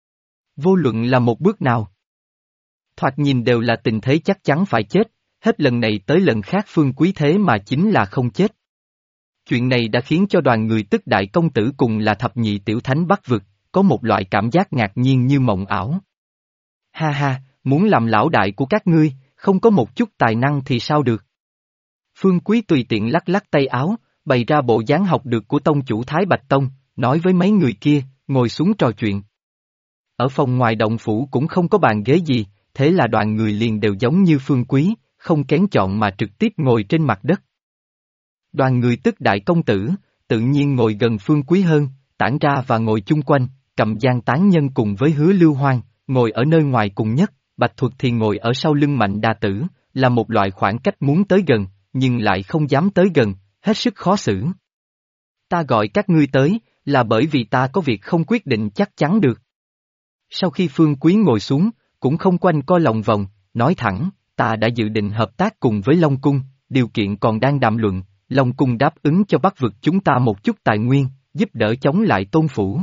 Vô luận là một bước nào, thoạt nhìn đều là tình thế chắc chắn phải chết, hết lần này tới lần khác Phương Quý thế mà chính là không chết. Chuyện này đã khiến cho đoàn người Tức đại công tử cùng là thập nhị tiểu thánh Bắc vực, có một loại cảm giác ngạc nhiên như mộng ảo. Ha ha, muốn làm lão đại của các ngươi, không có một chút tài năng thì sao được. Phương Quý tùy tiện lắc lắc tay áo, bày ra bộ dáng học được của tông chủ Thái Bạch Tông, nói với mấy người kia, ngồi xuống trò chuyện. Ở phòng ngoài động phủ cũng không có bàn ghế gì, thế là đoàn người liền đều giống như Phương Quý, không kén chọn mà trực tiếp ngồi trên mặt đất. Đoàn người Tức đại công tử, tự nhiên ngồi gần Phương Quý hơn, tản ra và ngồi chung quanh, Cầm Giang tán nhân cùng với Hứa Lưu Hoang, ngồi ở nơi ngoài cùng nhất, Bạch Thuật thì ngồi ở sau lưng Mạnh Đa Tử, là một loại khoảng cách muốn tới gần, nhưng lại không dám tới gần, hết sức khó xử. Ta gọi các ngươi tới, là bởi vì ta có việc không quyết định chắc chắn được. Sau khi Phương Quý ngồi xuống, cũng không quanh co lòng vòng, nói thẳng, ta đã dự định hợp tác cùng với Long Cung, điều kiện còn đang đàm luận, Long Cung đáp ứng cho Bắc vực chúng ta một chút tài nguyên, giúp đỡ chống lại Tôn Phủ.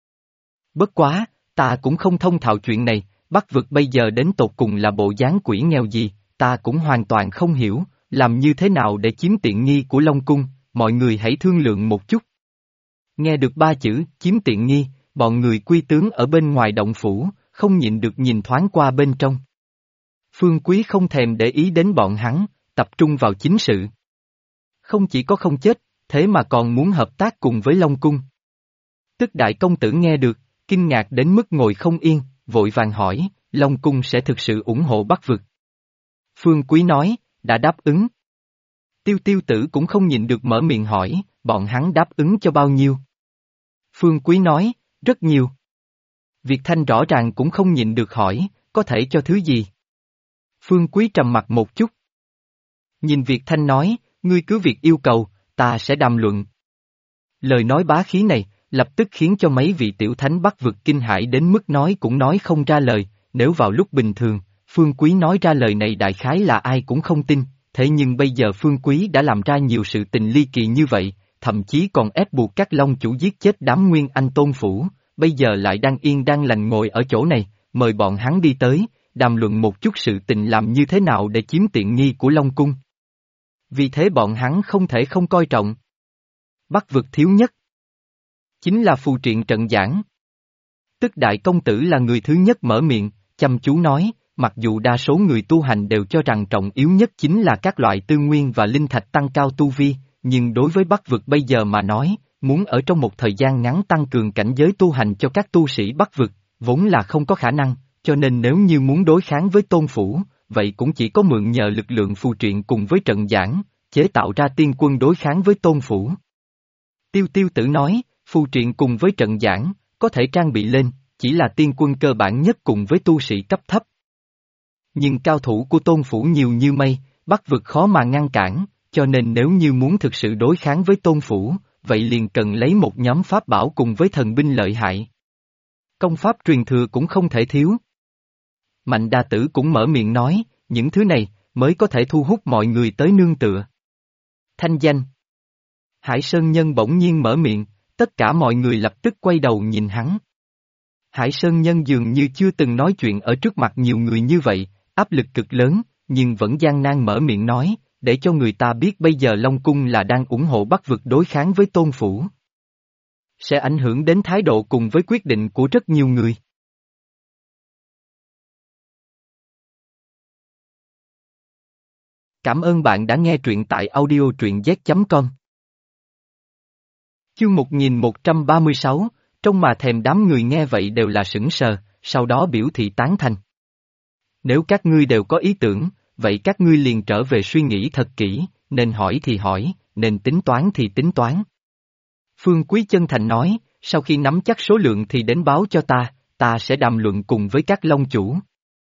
Bất quá, ta cũng không thông thạo chuyện này, Bắc vực bây giờ đến tột cùng là bộ dáng quỷ nghèo gì, ta cũng hoàn toàn không hiểu, làm như thế nào để chiếm tiện nghi của Long Cung, mọi người hãy thương lượng một chút. Nghe được 3 chữ, chiếm tiện nghi, bọn người Quy tướng ở bên ngoài động phủ, không nhịn được nhìn thoáng qua bên trong. Phương Quý không thèm để ý đến bọn hắn, tập trung vào chính sự. Không chỉ có không chết, thế mà còn muốn hợp tác cùng với Long Cung. Tức đại công tử nghe được, kinh ngạc đến mức ngồi không yên, vội vàng hỏi, Long Cung sẽ thực sự ủng hộ Bắc vực. Phương Quý nói, đã đáp ứng. Tiêu Tiêu tử cũng không nhịn được mở miệng hỏi, bọn hắn đáp ứng cho bao nhiêu? Phương Quý nói, rất nhiều. Việt Thanh rõ ràng cũng không nhịn được hỏi, có thể cho thứ gì? Phương Quý trầm mặt một chút. Nhìn Việt Thanh nói, ngươi cứ việc yêu cầu, ta sẽ đàm luận. Lời nói bá khí này, lập tức khiến cho mấy vị tiểu thánh Bắc vực kinh hãi đến mức nói cũng nói không ra lời, nếu vào lúc bình thường, Phương Quý nói ra lời này đại khái là ai cũng không tin, thế nhưng bây giờ Phương Quý đã làm ra nhiều sự tình ly kỳ như vậy, thậm chí còn ép buộc các Long chủ giết chết đám Nguyên Anh Tôn Phủ, bây giờ lại đang yên đang lành ngồi ở chỗ này, mời bọn hắn đi tới, đàm luận một chút sự tình làm như thế nào để chiếm tiện nghi của Long Cung. Vì thế bọn hắn không thể không coi trọng. Bắc vực thiếu nhất chính là phù triện trận giảng. Tức đại công tử là người thứ nhất mở miệng, chăm chú nói, mặc dù đa số người tu hành đều cho rằng trọng yếu nhất chính là các loại tư nguyên và linh thạch tăng cao tu vi, nhưng đối với Bắc vực bây giờ mà nói, muốn ở trong một thời gian ngắn tăng cường cảnh giới tu hành cho các tu sĩ Bắc vực, vốn là không có khả năng, cho nên nếu như muốn đối kháng với Tôn Phủ, vậy cũng chỉ có mượn nhờ lực lượng phù triện cùng với trận giảng, chế tạo ra tiên quân đối kháng với Tôn Phủ. Tiêu Tiêu tử nói, phù triện cùng với trận giảng, có thể trang bị lên, chỉ là tiên quân cơ bản nhất cùng với tu sĩ cấp thấp. Nhưng cao thủ của Tôn Phủ nhiều như mây, Bắc vực khó mà ngăn cản, cho nên nếu như muốn thực sự đối kháng với Tôn Phủ, vậy liền cần lấy một nhóm pháp bảo cùng với thần binh lợi hại. Công pháp truyền thừa cũng không thể thiếu. Mạnh Đa Tử cũng mở miệng nói, những thứ này, mới có thể thu hút mọi người tới nương tựa. Thanh danh. Hải Sơn Nhân bỗng nhiên mở miệng, tất cả mọi người lập tức quay đầu nhìn hắn. Hải Sơn Nhân dường như chưa từng nói chuyện ở trước mặt nhiều người như vậy, áp lực cực lớn, nhưng vẫn gian nan mở miệng nói, để cho người ta biết bây giờ Long Cung là đang ủng hộ Bắc vực đối kháng với Tôn Phủ. Sẽ ảnh hưởng đến thái độ cùng với quyết định của rất nhiều người. Cảm ơn bạn đã nghe truyện tại audio truyện z.com. Chương 1136, trong mà thèm đám người nghe vậy đều là sững sờ, sau đó biểu thị tán thành. Nếu các ngươi đều có ý tưởng, vậy các ngươi liền trở về suy nghĩ thật kỹ, nên hỏi thì hỏi, nên tính toán thì tính toán. Phương Quý chân thành nói, sau khi nắm chắc số lượng thì đến báo cho ta sẽ đàm luận cùng với các long chủ.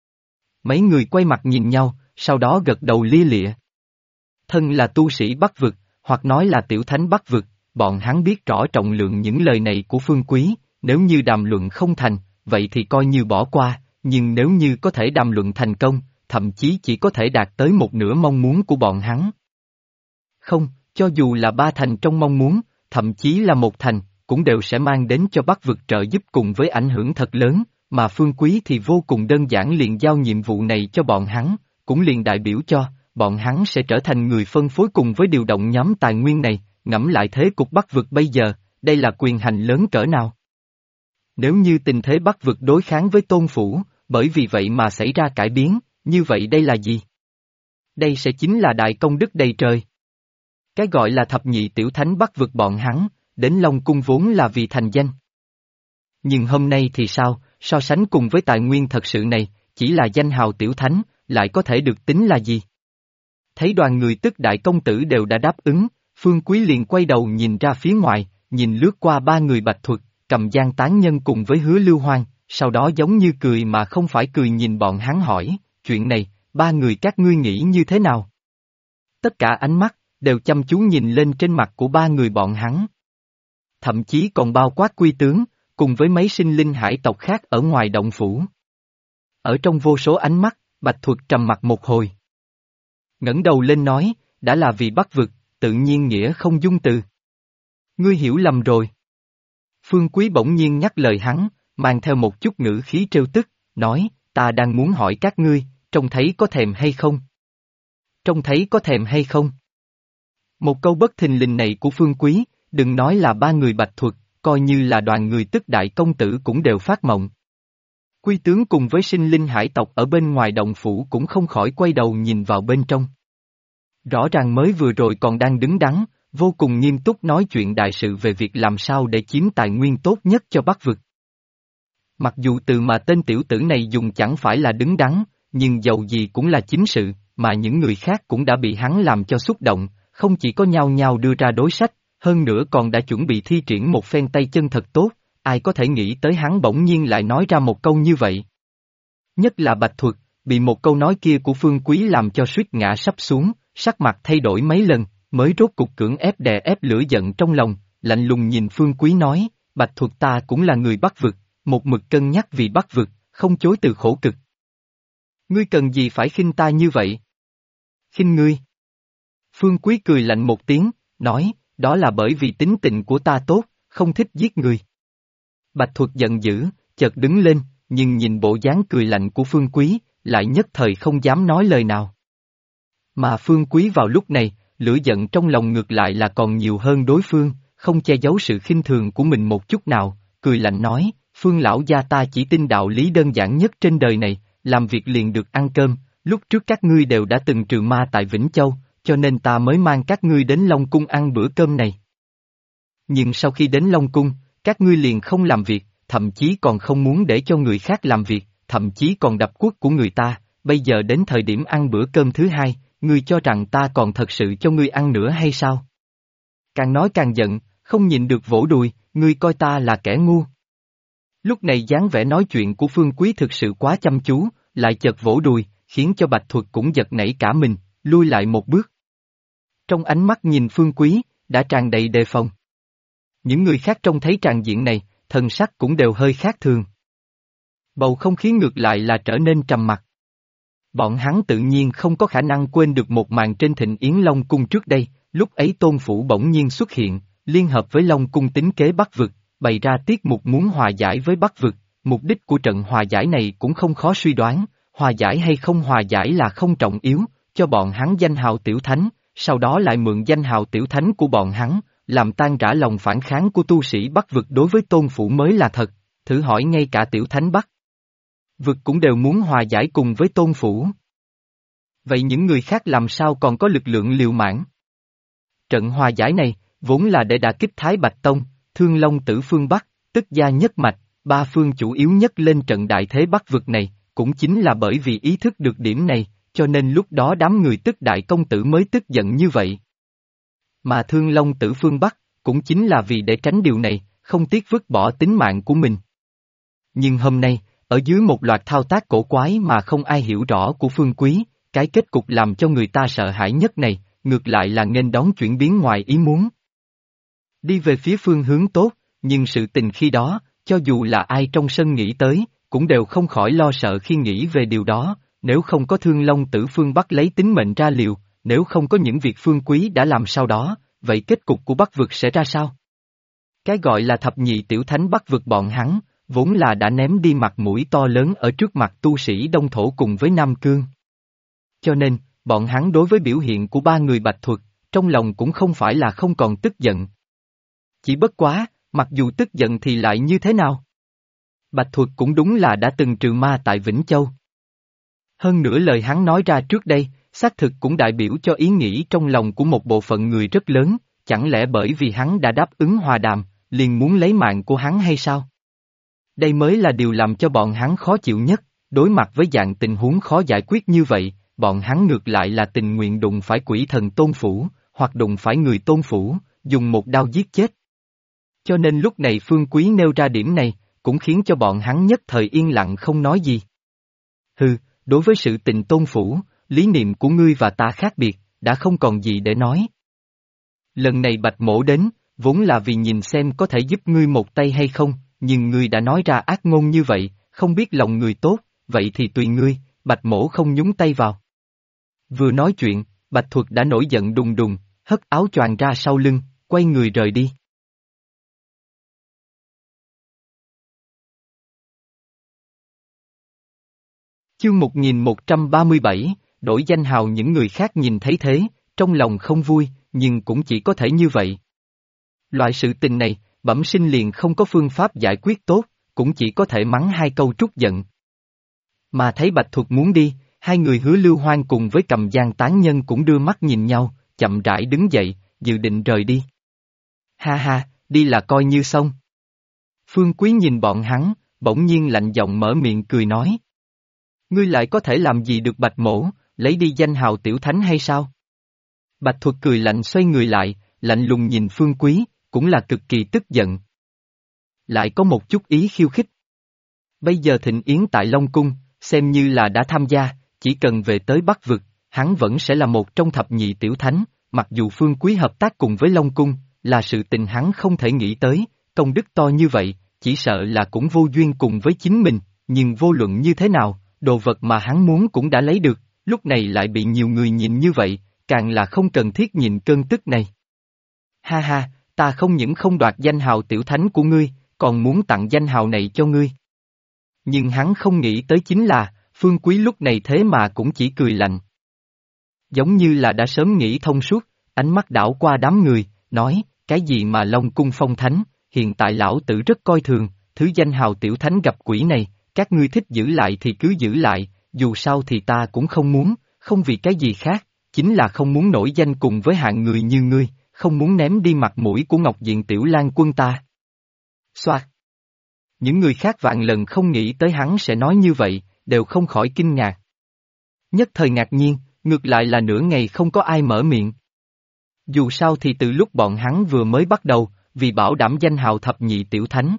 Mấy người quay mặt nhìn nhau, sau đó gật đầu lia lịa. Thân là tu sĩ Bắc vực, hoặc nói là tiểu thánh Bắc vực, bọn hắn biết rõ trọng lượng những lời này của Phương Quý, nếu như đàm luận không thành, vậy thì coi như bỏ qua, nhưng nếu như có thể đàm luận thành công, thậm chí chỉ có thể đạt tới một nửa mong muốn của bọn hắn. Không, cho dù là 3 thành trong mong muốn, thậm chí là 1 thành, cũng đều sẽ mang đến cho Bắc vực trợ giúp cùng với ảnh hưởng thật lớn, mà Phương Quý thì vô cùng đơn giản liền giao nhiệm vụ này cho bọn hắn, cũng liền đại biểu cho, bọn hắn sẽ trở thành người phân phối cùng với điều động nhóm tài nguyên này, ngẫm lại thế cục Bắc vực bây giờ, đây là quyền hành lớn cỡ nào. Nếu như tình thế Bắc vực đối kháng với Tôn Phủ, bởi vì vậy mà xảy ra cải biến, như vậy đây là gì? Đây sẽ chính là đại công đức đầy trời. Cái gọi là thập nhị tiểu thánh Bắc vực bọn hắn, đến Long Cung vốn là vì thành danh. Nhưng hôm nay thì sao, so sánh cùng với tài nguyên thật sự này, chỉ là danh hào tiểu thánh, lại có thể được tính là gì? Thấy đoàn người tức đại công tử đều đã đáp ứng, Phương Quý liền quay đầu nhìn ra phía ngoài, nhìn lướt qua 3 người Bạch Thuật, Cầm Giang Tán Nhân cùng với Hứa Lưu Hoang, sau đó giống như cười mà không phải cười nhìn bọn hắn hỏi, chuyện này, 3 người các ngươi nghĩ như thế nào? Tất cả ánh mắt, đều chăm chú nhìn lên trên mặt của 3 người bọn hắn. Thậm chí còn bao quát Quy Tướng, cùng với mấy sinh linh hải tộc khác ở ngoài động phủ. Ở trong vô số ánh mắt, Bạch Thuật trầm mặt một hồi. Ngẩng đầu lên nói, đã là vì Bắc vực, tự nhiên nghĩa không dung từ. Ngươi hiểu lầm rồi. Phương Quý bỗng nhiên nhắc lời hắn, mang theo một chút ngữ khí trêu tức, nói, ta đang muốn hỏi các ngươi, trông thấy có thèm hay không? Trông thấy có thèm hay không? Một câu bất thình lình này của Phương Quý, đừng nói là 3 người Bạch Thuật, coi như là đoàn người tức đại công tử cũng đều phát mộng. Quy Tướng cùng với sinh linh hải tộc ở bên ngoài động phủ cũng không khỏi quay đầu nhìn vào bên trong. Rõ ràng mới vừa rồi còn đang đứng đắn, vô cùng nghiêm túc nói chuyện đại sự về việc làm sao để chiếm tài nguyên tốt nhất cho Bắc vực. Mặc dù từ mà tên tiểu tử này dùng chẳng phải là đứng đắn, nhưng dầu gì cũng là chính sự, mà những người khác cũng đã bị hắn làm cho xúc động, không chỉ có nhao nhao đưa ra đối sách, hơn nữa còn đã chuẩn bị thi triển một phen tay chân thật tốt, ai có thể nghĩ tới hắn bỗng nhiên lại nói ra một câu như vậy. Nhất là Bạch Thuật, bị một câu nói kia của Phương Quý làm cho suýt ngã sắp xuống, sắc mặt thay đổi mấy lần, mới rốt cục cưỡng ép đè ép lửa giận trong lòng, lạnh lùng nhìn Phương Quý nói, Bạch Thuật ta cũng là người Bắc vực, một mực cân nhắc vì Bắc vực, không chối từ khổ cực. Ngươi cần gì phải khinh ta như vậy? Khinh ngươi. Phương Quý cười lạnh một tiếng, nói, đó là bởi vì tính tình của ta tốt, không thích giết người. Bạch Thuật giận dữ, chợt đứng lên, nhưng nhìn bộ dáng cười lạnh của Phương Quý, lại nhất thời không dám nói lời nào. Mà Phương Quý vào lúc này, lửa giận trong lòng ngược lại là còn nhiều hơn đối phương, không che giấu sự khinh thường của mình một chút nào, cười lạnh nói, Phương lão gia ta chỉ tin đạo lý đơn giản nhất trên đời này, làm việc liền được ăn cơm, lúc trước các ngươi đều đã từng trừ ma tại Vĩnh Châu, cho nên ta mới mang các ngươi đến Long Cung ăn bữa cơm này. Nhưng sau khi đến Long Cung, các ngươi liền không làm việc, thậm chí còn không muốn để cho người khác làm việc, thậm chí còn đập quốc của người ta, bây giờ đến thời điểm ăn bữa cơm thứ hai, ngươi cho rằng ta còn thật sự cho ngươi ăn nữa hay sao? Càng nói càng giận, không nhịn được vỗ đùi, ngươi coi ta là kẻ ngu. Lúc này dáng vẻ nói chuyện của Phương Quý thực sự quá chăm chú, lại chợt vỗ đùi, khiến cho Bạch Thuật cũng giật nảy cả mình, lui lại một bước. Trong ánh mắt nhìn Phương Quý, đã tràn đầy đề phòng. Những người khác trông thấy tràng diện này, thần sắc cũng đều hơi khác thường. Bầu không khí ngược lại là trở nên trầm mặc. Bọn hắn tự nhiên không có khả năng quên được một màn trên Thịnh Yến Long Cung trước đây, lúc ấy Tôn Phủ bỗng nhiên xuất hiện, liên hợp với Long Cung tính kế Bắc Vực, bày ra tiết mục muốn hòa giải với Bắc Vực, mục đích của trận hòa giải này cũng không khó suy đoán, hòa giải hay không hòa giải là không trọng yếu, cho bọn hắn danh hào tiểu thánh, sau đó lại mượn danh hào tiểu thánh của bọn hắn, làm tan rã lòng phản kháng của tu sĩ Bắc Vực đối với Tôn Phủ mới là thật, thử hỏi ngay cả tiểu thánh Bắc Vực cũng đều muốn hòa giải cùng với Tôn Phủ. Vậy những người khác làm sao còn có lực lượng liều mãn? Trận hòa giải này, vốn là để đả kích Thái Bạch Tông, Thương Long Tử phương Bắc, tức gia nhất mạch, ba phương chủ yếu nhất lên trận đại thế Bắc Vực này, cũng chính là bởi vì ý thức được điểm này, cho nên lúc đó đám người tức đại công tử mới tức giận như vậy. Mà Thương Long Tử phương Bắc, cũng chính là vì để tránh điều này, không tiếc vứt bỏ tính mạng của mình. Nhưng hôm nay, ở dưới một loạt thao tác cổ quái mà không ai hiểu rõ của Phương Quý, cái kết cục làm cho người ta sợ hãi nhất này, ngược lại là nghênh đón chuyển biến ngoài ý muốn. Đi về phía phương hướng tốt, nhưng sự tình khi đó, cho dù là ai trong sân nghĩ tới, cũng đều không khỏi lo sợ khi nghĩ về điều đó, nếu không có Thương Long Tử phương Bắc lấy tính mệnh ra liều, nếu không có những việc Phương Quý đã làm sau đó, vậy kết cục của Bắc Vực sẽ ra sao? Cái gọi là thập nhị tiểu thánh Bắc Vực bọn hắn, vốn là đã ném đi mặt mũi to lớn ở trước mặt tu sĩ Đông Thổ cùng với Nam Cương. Cho nên, bọn hắn đối với biểu hiện của ba người Bạch Thuật, trong lòng cũng không phải là không còn tức giận. Chỉ bất quá, mặc dù tức giận thì lại như thế nào? Bạch Thuật cũng đúng là đã từng trừ ma tại Vĩnh Châu. Hơn nữa lời hắn nói ra trước đây, xác thực cũng đại biểu cho ý nghĩ trong lòng của một bộ phận người rất lớn, chẳng lẽ bởi vì hắn đã đáp ứng hòa đàm, liền muốn lấy mạng của hắn hay sao? Đây mới là điều làm cho bọn hắn khó chịu nhất, đối mặt với dạng tình huống khó giải quyết như vậy, bọn hắn ngược lại là tình nguyện đụng phải quỷ thần Tôn Phủ, hoặc đụng phải người Tôn Phủ, dùng một đao giết chết. Cho nên lúc này Phương Quý nêu ra điểm này, cũng khiến cho bọn hắn nhất thời yên lặng không nói gì. Hừ, đối với sự tình Tôn Phủ, lý niệm của ngươi và ta khác biệt, đã không còn gì để nói. Lần này Bạch Mỗ đến, vốn là vì nhìn xem có thể giúp ngươi một tay hay không, nhưng ngươi đã nói ra ác ngôn như vậy, không biết lòng người tốt, vậy thì tùy ngươi, Bạch Mỗ không nhúng tay vào. Vừa nói chuyện, Bạch Thuật đã nổi giận đùng đùng, hất áo choàng ra sau lưng, quay người rời đi. Chương 1137, đổi danh hào những người khác nhìn thấy thế, trong lòng không vui, nhưng cũng chỉ có thể như vậy. Loại sự tình này, bẩm sinh liền không có phương pháp giải quyết tốt, cũng chỉ có thể mắng hai câu trút giận. Mà thấy Bạch Thuật muốn đi, hai người Hứa Lưu Hoang cùng với Cầm Giang tán nhân cũng đưa mắt nhìn nhau, chậm rãi đứng dậy, dự định rời đi. Ha ha, đi là coi như xong. Phương Quý nhìn bọn hắn, bỗng nhiên lạnh giọng mở miệng cười nói. Ngươi lại có thể làm gì được Bạch Mỗ, lấy đi danh hào tiểu thánh hay sao? Bạch Thuật cười lạnh xoay người lại, lạnh lùng nhìn Phương Quý, cũng là cực kỳ tức giận. Lại có một chút ý khiêu khích. Bây giờ Thịnh Yến tại Long Cung, xem như là đã tham gia, chỉ cần về tới Bắc Vực, hắn vẫn sẽ là một trong thập nhị tiểu thánh, mặc dù Phương Quý hợp tác cùng với Long Cung, là sự tình hắn không thể nghĩ tới, công đức to như vậy, chỉ sợ là cũng vô duyên cùng với chính mình, nhưng vô luận như thế nào, đồ vật mà hắn muốn cũng đã lấy được, lúc này lại bị nhiều người nhìn như vậy, càng là không cần thiết nhìn cơn tức này. Ha ha, ta không những không đoạt danh hào tiểu thánh của ngươi, còn muốn tặng danh hào này cho ngươi. Nhưng hắn không nghĩ tới chính là, Phương Quý lúc này thế mà cũng chỉ cười lạnh. Giống như là đã sớm nghĩ thông suốt, ánh mắt đảo qua đám người, nói, cái gì mà Long Cung phong thánh, hiện tại lão tử rất coi thường, thứ danh hào tiểu thánh gặp quỷ này, các ngươi thích giữ lại thì cứ giữ lại, dù sao thì ta cũng không muốn, không vì cái gì khác, chính là không muốn nổi danh cùng với hạng người như ngươi, không muốn ném đi mặt mũi của Ngọc Diện Tiểu Lang Quân ta. Xoạt. Những người khác vạn lần không nghĩ tới hắn sẽ nói như vậy, đều không khỏi kinh ngạc. Nhất thời ngạc nhiên, ngược lại là nửa ngày không có ai mở miệng. Dù sao thì từ lúc bọn hắn vừa mới bắt đầu, vì bảo đảm danh hào thập nhị tiểu thánh,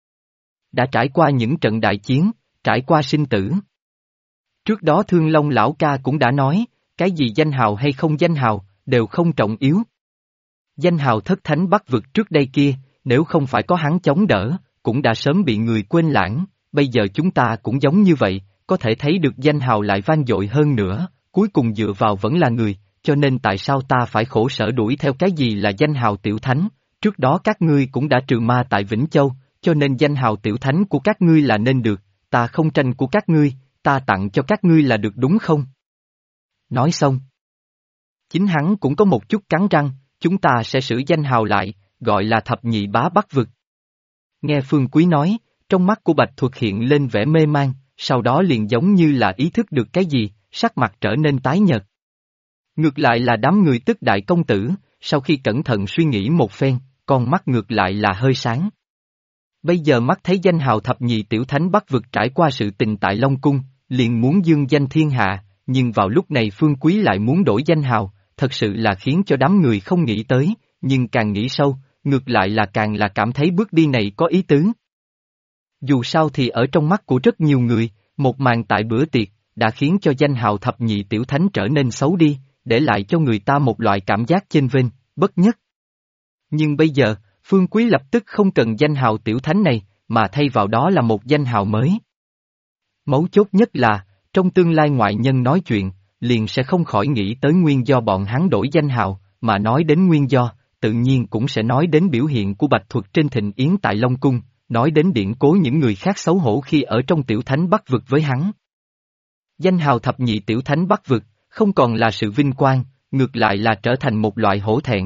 đã trải qua những trận đại chiến, trải qua sinh tử. Trước đó Thương Long lão ca cũng đã nói, cái gì danh hào hay không danh hào, đều không trọng yếu. Danh hào thất thánh Bắc Vực trước đây kia, nếu không phải có hắn chống đỡ, cũng đã sớm bị người quên lãng, bây giờ chúng ta cũng giống như vậy, có thể thấy được danh hào lại vang dội hơn nữa, cuối cùng dựa vào vẫn là người, cho nên tại sao ta phải khổ sở đuổi theo cái gì là danh hào tiểu thánh, trước đó các ngươi cũng đã trừ ma tại Vĩnh Châu, cho nên danh hào tiểu thánh của các ngươi là nên được, ta không tranh của các ngươi, ta tặng cho các ngươi là được đúng không? Nói xong. Chính hắn cũng có một chút cắn răng, chúng ta sẽ sửa danh hào lại, gọi là thập nhị bá Bắc vực. Nghe Phương Quý nói, trong mắt của Bạch Thuật hiện lên vẻ mê man, sau đó liền giống như là ý thức được cái gì, sắc mặt trở nên tái nhợt. Ngược lại là đám người tức đại công tử, sau khi cẩn thận suy nghĩ một phen, con mắt ngược lại là hơi sáng. Bây giờ mắt thấy danh hào thập nhị tiểu thánh Bắc vực trải qua sự tình tại Long Cung, liền muốn dương danh thiên hạ, nhưng vào lúc này Phương Quý lại muốn đổi danh hào, thật sự là khiến cho đám người không nghĩ tới, nhưng càng nghĩ sâu, ngược lại là càng là cảm thấy bước đi này có ý tứ. Dù sao thì ở trong mắt của rất nhiều người, một màn tại bữa tiệc, đã khiến cho danh hào thập nhị tiểu thánh trở nên xấu đi, để lại cho người ta một loại cảm giác chênh vênh, bất nhất. Nhưng bây giờ, Phương Quý lập tức không cần danh hào tiểu thánh này, mà thay vào đó là một danh hào mới. Mấu chốt nhất là, trong tương lai ngoại nhân nói chuyện, liền sẽ không khỏi nghĩ tới nguyên do bọn hắn đổi danh hào, mà nói đến nguyên do, tự nhiên cũng sẽ nói đến biểu hiện của Bạch Thuật trên thịnh yến tại Long Cung, nói đến điển cố những người khác xấu hổ khi ở trong tiểu thánh Bắc vực với hắn. Danh hào thập nhị tiểu thánh Bắc vực, không còn là sự vinh quang, ngược lại là trở thành một loại hổ thẹn.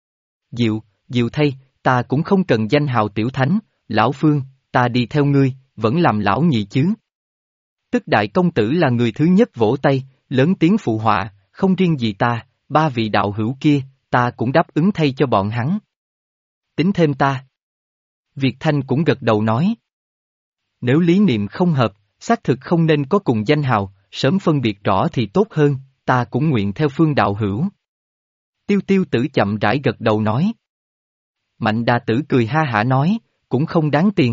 Diệu thay, ta cũng không cần danh hào tiểu thánh, lão Phương, ta đi theo ngươi, vẫn làm lão nhị chứ. Tức đại công tử là người thứ nhất vỗ tay, lớn tiếng phụ họa, không riêng gì ta, ba vị đạo hữu kia, ta cũng đáp ứng thay cho bọn hắn. Tính thêm ta. Việt Thanh cũng gật đầu nói. Nếu lý niệm không hợp, xác thực không nên có cùng danh hào, sớm phân biệt rõ thì tốt hơn, ta cũng nguyện theo Phương đạo hữu. Tiêu Tiêu Tử chậm rãi gật đầu nói. Mạnh Đà Tử cười ha hả nói, cũng không đáng tiền.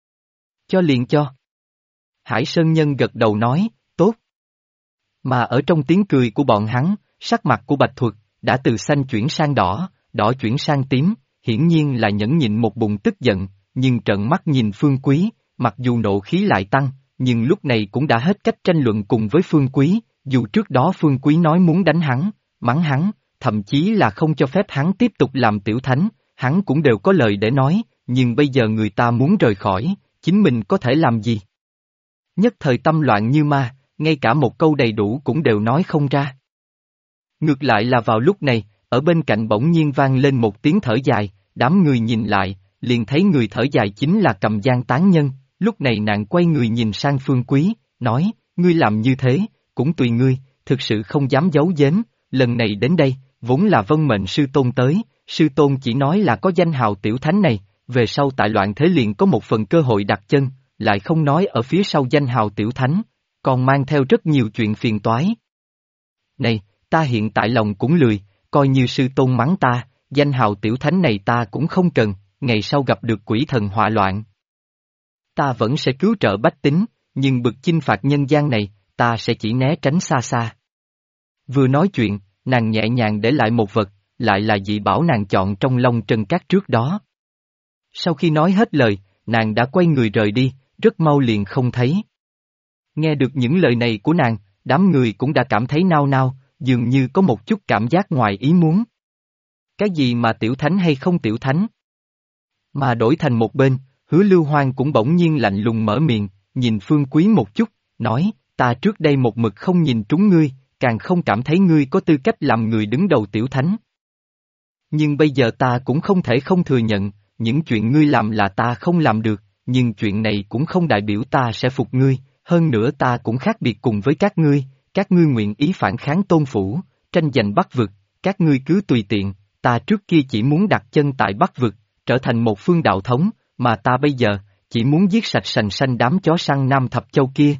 Cho liền cho. Hải Sơn Nhân gật đầu nói, tốt. Mà ở trong tiếng cười của bọn hắn, sắc mặt của Bạch Thuật, đã từ xanh chuyển sang đỏ, đỏ chuyển sang tím, hiển nhiên là nhẫn nhịn một bụng tức giận, nhưng trợn mắt nhìn Phương Quý, mặc dù nộ khí lại tăng, nhưng lúc này cũng đã hết cách tranh luận cùng với Phương Quý, dù trước đó Phương Quý nói muốn đánh hắn, mắng hắn, thậm chí là không cho phép hắn tiếp tục làm tiểu thánh, hắn cũng đều có lời để nói, nhưng bây giờ người ta muốn rời khỏi, chính mình có thể làm gì? Nhất thời tâm loạn như ma, ngay cả một câu đầy đủ cũng đều nói không ra. Ngược lại là vào lúc này, ở bên cạnh bỗng nhiên vang lên một tiếng thở dài, đám người nhìn lại, liền thấy người thở dài chính là Cầm Giang Tán Nhân, lúc này nàng quay người nhìn sang Phương Quý, nói, ngươi làm như thế, cũng tùy ngươi, thực sự không dám giấu giếm, lần này đến đây, vốn là vân mệnh sư tôn tới, sư tôn chỉ nói là có danh hào tiểu thánh này, về sau tại loạn thế liền có một phần cơ hội đặt chân, lại không nói ở phía sau danh hào tiểu thánh, còn mang theo rất nhiều chuyện phiền toái. Này, ta hiện tại lòng cũng lười, coi như sư tôn mắng ta, danh hào tiểu thánh này ta cũng không cần, ngày sau gặp được quỷ thần họa loạn. Ta vẫn sẽ cứu trợ bách tính, nhưng bực chinh phạt nhân gian này, ta sẽ chỉ né tránh xa xa. Vừa nói chuyện, nàng nhẹ nhàng để lại một vật, lại là dị bảo nàng chọn trong Long Trân Cát trước đó. Sau khi nói hết lời, nàng đã quay người rời đi, rất mau liền không thấy. Nghe được những lời này của nàng, đám người cũng đã cảm thấy nao nao, dường như có một chút cảm giác ngoài ý muốn. Cái gì mà tiểu thánh hay không tiểu thánh? Mà đổi thành một bên, Hứa Lưu Hoang cũng bỗng nhiên lạnh lùng mở miệng, nhìn Phương Quý một chút, nói, ta trước đây một mực không nhìn trúng ngươi, càng không cảm thấy ngươi có tư cách làm người đứng đầu tiểu thánh. Nhưng bây giờ ta cũng không thể không thừa nhận, những chuyện ngươi làm là ta không làm được, nhưng chuyện này cũng không đại biểu ta sẽ phục ngươi, hơn nữa ta cũng khác biệt cùng với các ngươi nguyện ý phản kháng tôn phủ, tranh giành Bắc vực, các ngươi cứ tùy tiện, ta trước kia chỉ muốn đặt chân tại Bắc vực, trở thành một phương đạo thống, mà ta bây giờ, chỉ muốn giết sạch sành sanh đám chó săn Nam Thập Châu kia.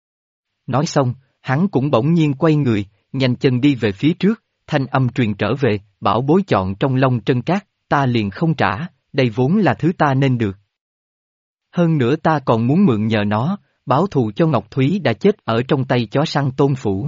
Nói xong, hắn cũng bỗng nhiên quay người, nhanh chân đi về phía trước, thanh âm truyền trở về, bảo bối chọn trong Long Trân Cát, ta liền không trả, đây vốn là thứ ta nên được. Hơn nữa ta còn muốn mượn nhờ nó, báo thù cho Ngọc Thúy đã chết ở trong tay chó săn Tôn Phủ.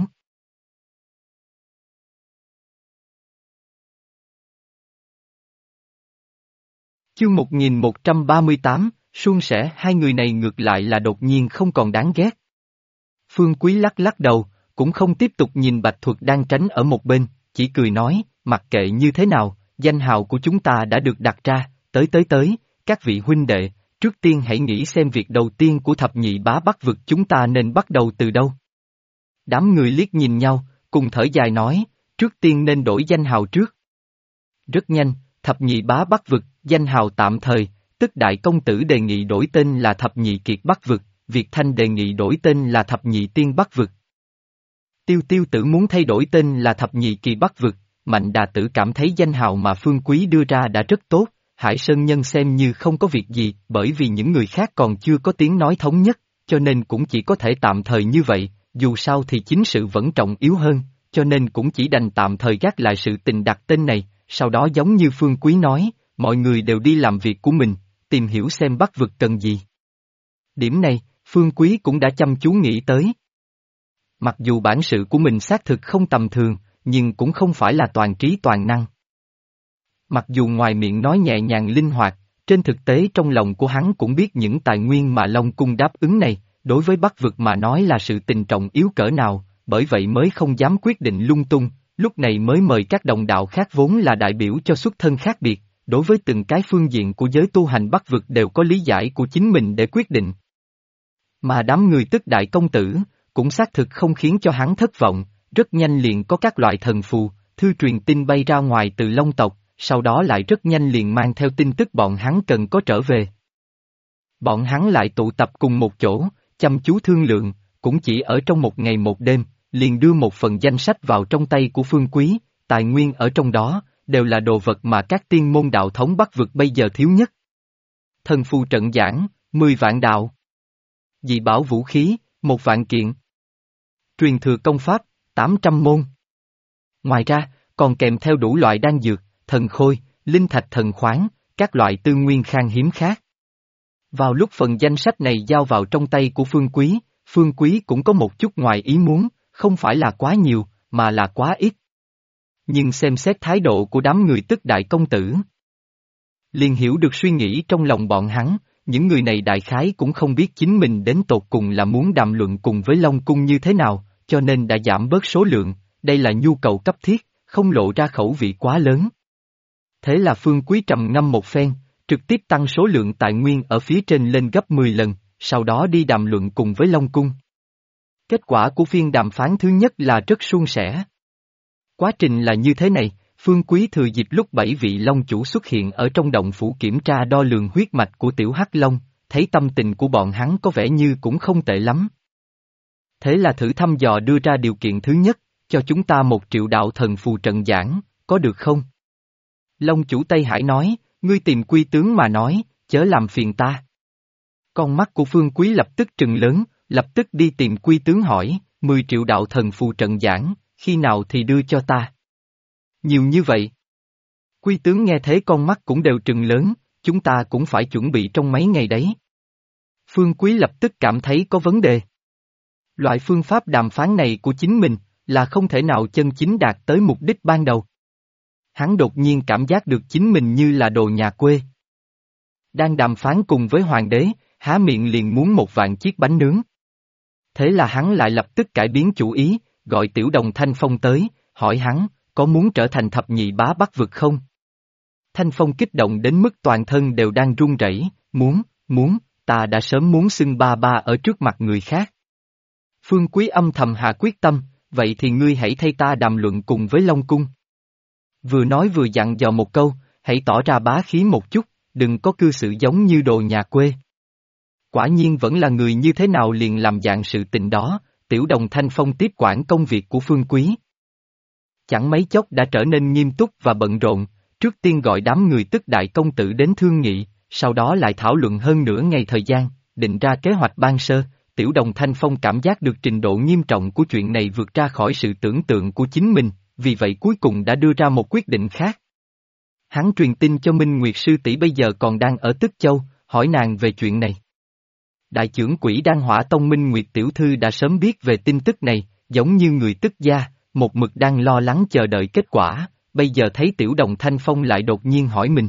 Chương 1138, suôn sẻ hai người này ngược lại là đột nhiên không còn đáng ghét. Phương Quý lắc lắc đầu, cũng không tiếp tục nhìn Bạch Thuật đang tránh ở một bên, chỉ cười nói, mặc kệ như thế nào, danh hào của chúng ta đã được đặt ra, tới, các vị huynh đệ, trước tiên hãy nghĩ xem việc đầu tiên của thập nhị bá Bắc vực chúng ta nên bắt đầu từ đâu. Đám người liếc nhìn nhau, cùng thở dài nói, trước tiên nên đổi danh hào trước. Rất nhanh, thập nhị bá Bắc vực, danh hào tạm thời, tức đại công tử đề nghị đổi tên là thập nhị kiệt Bắc vực, Việt Thanh đề nghị đổi tên là thập nhị tiên Bắc vực. Tiêu Tiêu Tử muốn thay đổi tên là thập nhị kỳ Bắc vực, Mạnh Đà Tử cảm thấy danh hào mà Phương Quý đưa ra đã rất tốt, Hải Sơn Nhân xem như không có việc gì, bởi vì những người khác còn chưa có tiếng nói thống nhất, cho nên cũng chỉ có thể tạm thời như vậy, dù sao thì chính sự vẫn trọng yếu hơn, cho nên cũng chỉ đành tạm thời gác lại sự tình đặt tên này, sau đó giống như Phương Quý nói, mọi người đều đi làm việc của mình, tìm hiểu xem Bắc vực cần gì. Điểm này, Phương Quý cũng đã chăm chú nghĩ tới. Mặc dù bản sự của mình xác thực không tầm thường, nhưng cũng không phải là toàn trí toàn năng. Mặc dù ngoài miệng nói nhẹ nhàng linh hoạt, trên thực tế trong lòng của hắn cũng biết những tài nguyên mà Long Cung đáp ứng này, đối với Bắc vực mà nói là sự tình trọng yếu cỡ nào, bởi vậy mới không dám quyết định lung tung, lúc này mới mời các đồng đạo khác vốn là đại biểu cho xuất thân khác biệt, đối với từng cái phương diện của giới tu hành Bắc vực đều có lý giải của chính mình để quyết định. Mà đám người tức đại công tử, cũng xác thực không khiến cho hắn thất vọng, rất nhanh liền có các loại thần phù, thư truyền tin bay ra ngoài từ Long tộc, sau đó lại rất nhanh liền mang theo tin tức bọn hắn cần có trở về. Bọn hắn lại tụ tập cùng một chỗ, chăm chú thương lượng, cũng chỉ ở trong một ngày một đêm, liền đưa một phần danh sách vào trong tay của Phương Quý, tài nguyên ở trong đó, đều là đồ vật mà các tiên môn đạo thống Bắc vực bây giờ thiếu nhất. Thần phù trận giảng, 10 vạn đạo. Dị bảo vũ khí, 1 vạn kiện. Truyền thừa công pháp, 800 môn. Ngoài ra, còn kèm theo đủ loại đan dược, thần khôi, linh thạch thần khoáng, các loại tư nguyên khan hiếm khác. Vào lúc phần danh sách này giao vào trong tay của Phương Quý cũng có một chút ngoài ý muốn, không phải là quá nhiều, mà là quá ít. Nhưng xem xét thái độ của đám người tức đại công tử, liền hiểu được suy nghĩ trong lòng bọn hắn, những người này đại khái cũng không biết chính mình đến tột cùng là muốn đàm luận cùng với Long Cung như thế nào, cho nên đã giảm bớt số lượng, đây là nhu cầu cấp thiết, không lộ ra khẩu vị quá lớn. Thế là Phương Quý trầm ngâm một phen, trực tiếp tăng số lượng tài nguyên ở phía trên lên gấp 10 lần, sau đó đi đàm luận cùng với Long Cung. Kết quả của phiên đàm phán thứ nhất là rất suôn sẻ. Quá trình là như thế này, Phương Quý thừa dịp lúc 7 vị Long chủ xuất hiện ở trong động phủ kiểm tra đo lường huyết mạch của Tiểu Hắc Long, thấy tâm tình của bọn hắn có vẻ như cũng không tệ lắm. Thế là thử thăm dò đưa ra điều kiện thứ nhất, cho chúng ta 1 triệu đạo thần phù trận giảng, có được không? Long chủ Tây Hải nói, ngươi tìm quy tướng mà nói, chớ làm phiền ta. Con mắt của Phương Quý lập tức trừng lớn, lập tức đi tìm quy tướng hỏi, 10 triệu đạo thần phù trận giảng, khi nào thì đưa cho ta? Nhiều như vậy. Quy tướng nghe thế con mắt cũng đều trừng lớn, chúng ta cũng phải chuẩn bị trong mấy ngày đấy. Phương Quý lập tức cảm thấy có vấn đề. Loại phương pháp đàm phán này của chính mình, là không thể nào chân chính đạt tới mục đích ban đầu. Hắn đột nhiên cảm giác được chính mình như là đồ nhà quê. Đang đàm phán cùng với hoàng đế, há miệng liền muốn 1 vạn chiếc bánh nướng. Thế là hắn lại lập tức cải biến chủ ý, gọi Tiểu Đồng Thanh Phong tới, hỏi hắn, có muốn trở thành thập nhị bá Bắc vực không? Thanh Phong kích động đến mức toàn thân đều đang run rẩy, muốn, ta đã sớm muốn xưng ba ba ở trước mặt người khác. Phương Quý âm thầm hạ quyết tâm, vậy thì ngươi hãy thay ta đàm luận cùng với Long Cung. Vừa nói vừa dặn dò một câu, hãy tỏ ra bá khí một chút, đừng có cư xử giống như đồ nhà quê. Quả nhiên vẫn là người như thế nào liền làm dạng sự tình đó, Tiểu Đồng Thanh Phong tiếp quản công việc của Phương Quý. Chẳng mấy chốc đã trở nên nghiêm túc và bận rộn, trước tiên gọi đám người tức đại công tử đến thương nghị, sau đó lại thảo luận hơn nửa ngày thời gian, định ra kế hoạch ban sơ. Tiểu Đồng Thanh Phong cảm giác được trình độ nghiêm trọng của chuyện này vượt ra khỏi sự tưởng tượng của chính mình, vì vậy cuối cùng đã đưa ra một quyết định khác. Hắn truyền tin cho Minh Nguyệt sư tỷ bây giờ còn đang ở Tức Châu, hỏi nàng về chuyện này. Đại trưởng quỹ Đan Hỏa Tông Minh Nguyệt tiểu thư đã sớm biết về tin tức này, giống như người tức gia, một mực đang lo lắng chờ đợi kết quả, bây giờ thấy Tiểu Đồng Thanh Phong lại đột nhiên hỏi mình.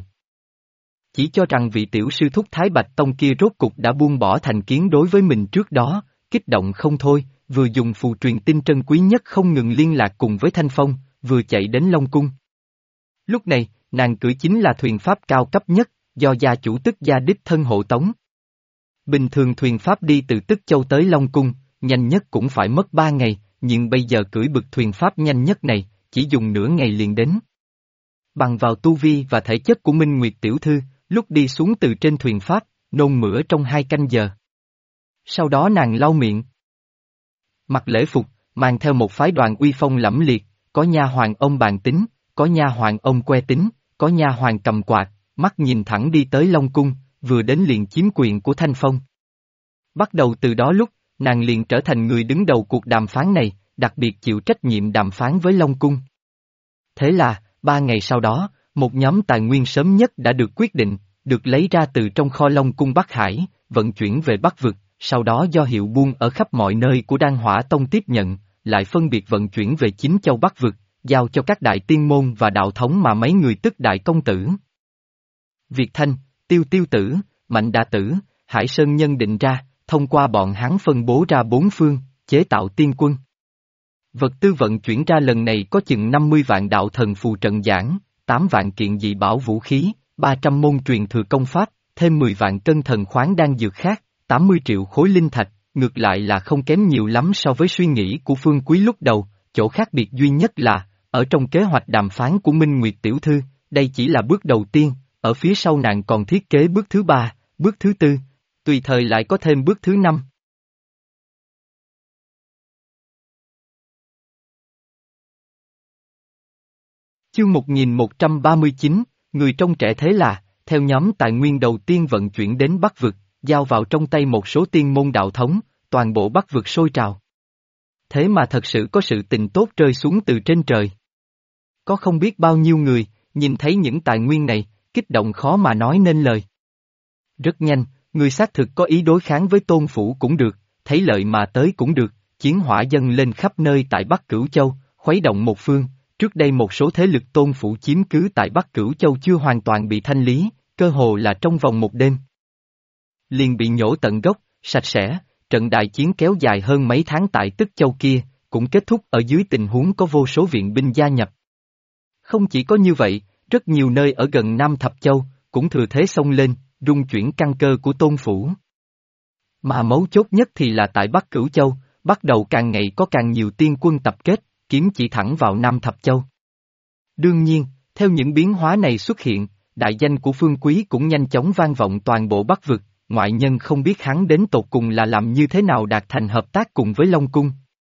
Chỉ cho rằng vị tiểu sư thúc Thái Bạch Tông kia rốt cục đã buông bỏ thành kiến đối với mình trước đó, kích động không thôi, vừa dùng phù truyền tin trân quý nhất không ngừng liên lạc cùng với Thanh Phong, vừa chạy đến Long Cung. Lúc này, nàng cưỡi chính là thuyền pháp cao cấp nhất, do gia chủ Tức Gia đích thân hộ tống. Bình thường thuyền pháp đi từ Tức Châu tới Long Cung, nhanh nhất cũng phải mất 3 ngày, nhưng bây giờ cưỡi bực thuyền pháp nhanh nhất này, chỉ dùng nửa ngày liền đến. Bằng vào tu vi và thể chất của Minh Nguyệt tiểu thư, lúc đi xuống từ trên thuyền pháp, nôn mửa trong 2 canh giờ. Sau đó nàng lau miệng. Mặc lễ phục, mang theo một phái đoàn uy phong lẫm liệt, có nha hoàn ông bàn tính, có nha hoàn ông que tính, có nha hoàn cầm quạt, mắt nhìn thẳng đi tới Long Cung, vừa đến liền chiếm quyền của Thanh Phong. Bắt đầu từ đó lúc, nàng liền trở thành người đứng đầu cuộc đàm phán này, đặc biệt chịu trách nhiệm đàm phán với Long Cung. Thế là, 3 ngày sau đó, một nhóm tài nguyên sớm nhất đã được quyết định, được lấy ra từ trong kho Long Cung Bắc Hải, vận chuyển về Bắc Vực, sau đó do hiệu buôn ở khắp mọi nơi của Đan Hỏa Tông tiếp nhận, lại phân biệt vận chuyển về 9 châu Bắc Vực, giao cho các đại tiên môn và đạo thống mà mấy người tức đại công tử. Việt Thanh, Tiêu Tiêu Tử, Mạnh Đà Tử, Hải Sơn Nhân định ra, thông qua bọn hắn phân bố ra 4 phương, chế tạo tiên quân. Vật tư vận chuyển ra lần này có chừng 50 vạn đạo thần phù trận giảng, 8 vạn kiện dị bảo vũ khí, 300 môn truyền thừa công pháp, thêm 10 vạn cân thần khoáng đan dược khác, 80 triệu khối linh thạch, ngược lại là không kém nhiều lắm so với suy nghĩ của Phương Quý lúc đầu, chỗ khác biệt duy nhất là, ở trong kế hoạch đàm phán của Minh Nguyệt tiểu thư, đây chỉ là bước đầu tiên, ở phía sau nàng còn thiết kế bước thứ 3, bước thứ 4, tùy thời lại có thêm bước thứ 5. Chương 1139, người trong trẻ thế là, theo nhóm tài nguyên đầu tiên vận chuyển đến Bắc Vực, giao vào trong tay một số tiên môn đạo thống, toàn bộ Bắc Vực sôi trào. Thế mà thật sự có sự tình tốt rơi xuống từ trên trời. Có không biết bao nhiêu người, nhìn thấy những tài nguyên này, kích động khó mà nói nên lời. Rất nhanh, người xác thực có ý đối kháng với Tôn Phủ cũng được, thấy lợi mà tới cũng được, chiến hỏa dâng lên khắp nơi tại Bắc Cửu Châu, khuấy động một phương. Trước đây một số thế lực Tôn Phủ chiếm cứ tại Bắc Cửu Châu chưa hoàn toàn bị thanh lý, cơ hồ là trong vòng một đêm. Liền bị nhổ tận gốc, sạch sẽ, trận đại chiến kéo dài hơn mấy tháng tại Tức Châu kia, cũng kết thúc ở dưới tình huống có vô số viện binh gia nhập. Không chỉ có như vậy, rất nhiều nơi ở gần Nam Thập Châu, cũng thừa thế xông lên, rung chuyển căn cơ của Tôn Phủ. Mà mấu chốt nhất thì là tại Bắc Cửu Châu, bắt đầu càng ngày có càng nhiều tiên quân tập kết, kiếm chỉ thẳng vào Nam Thập Châu. Đương nhiên, theo những biến hóa này xuất hiện, đại danh của Phương Quý cũng nhanh chóng vang vọng toàn bộ Bắc Vực, ngoại nhân không biết hắn đến tột cùng là làm như thế nào đạt thành hợp tác cùng với Long Cung.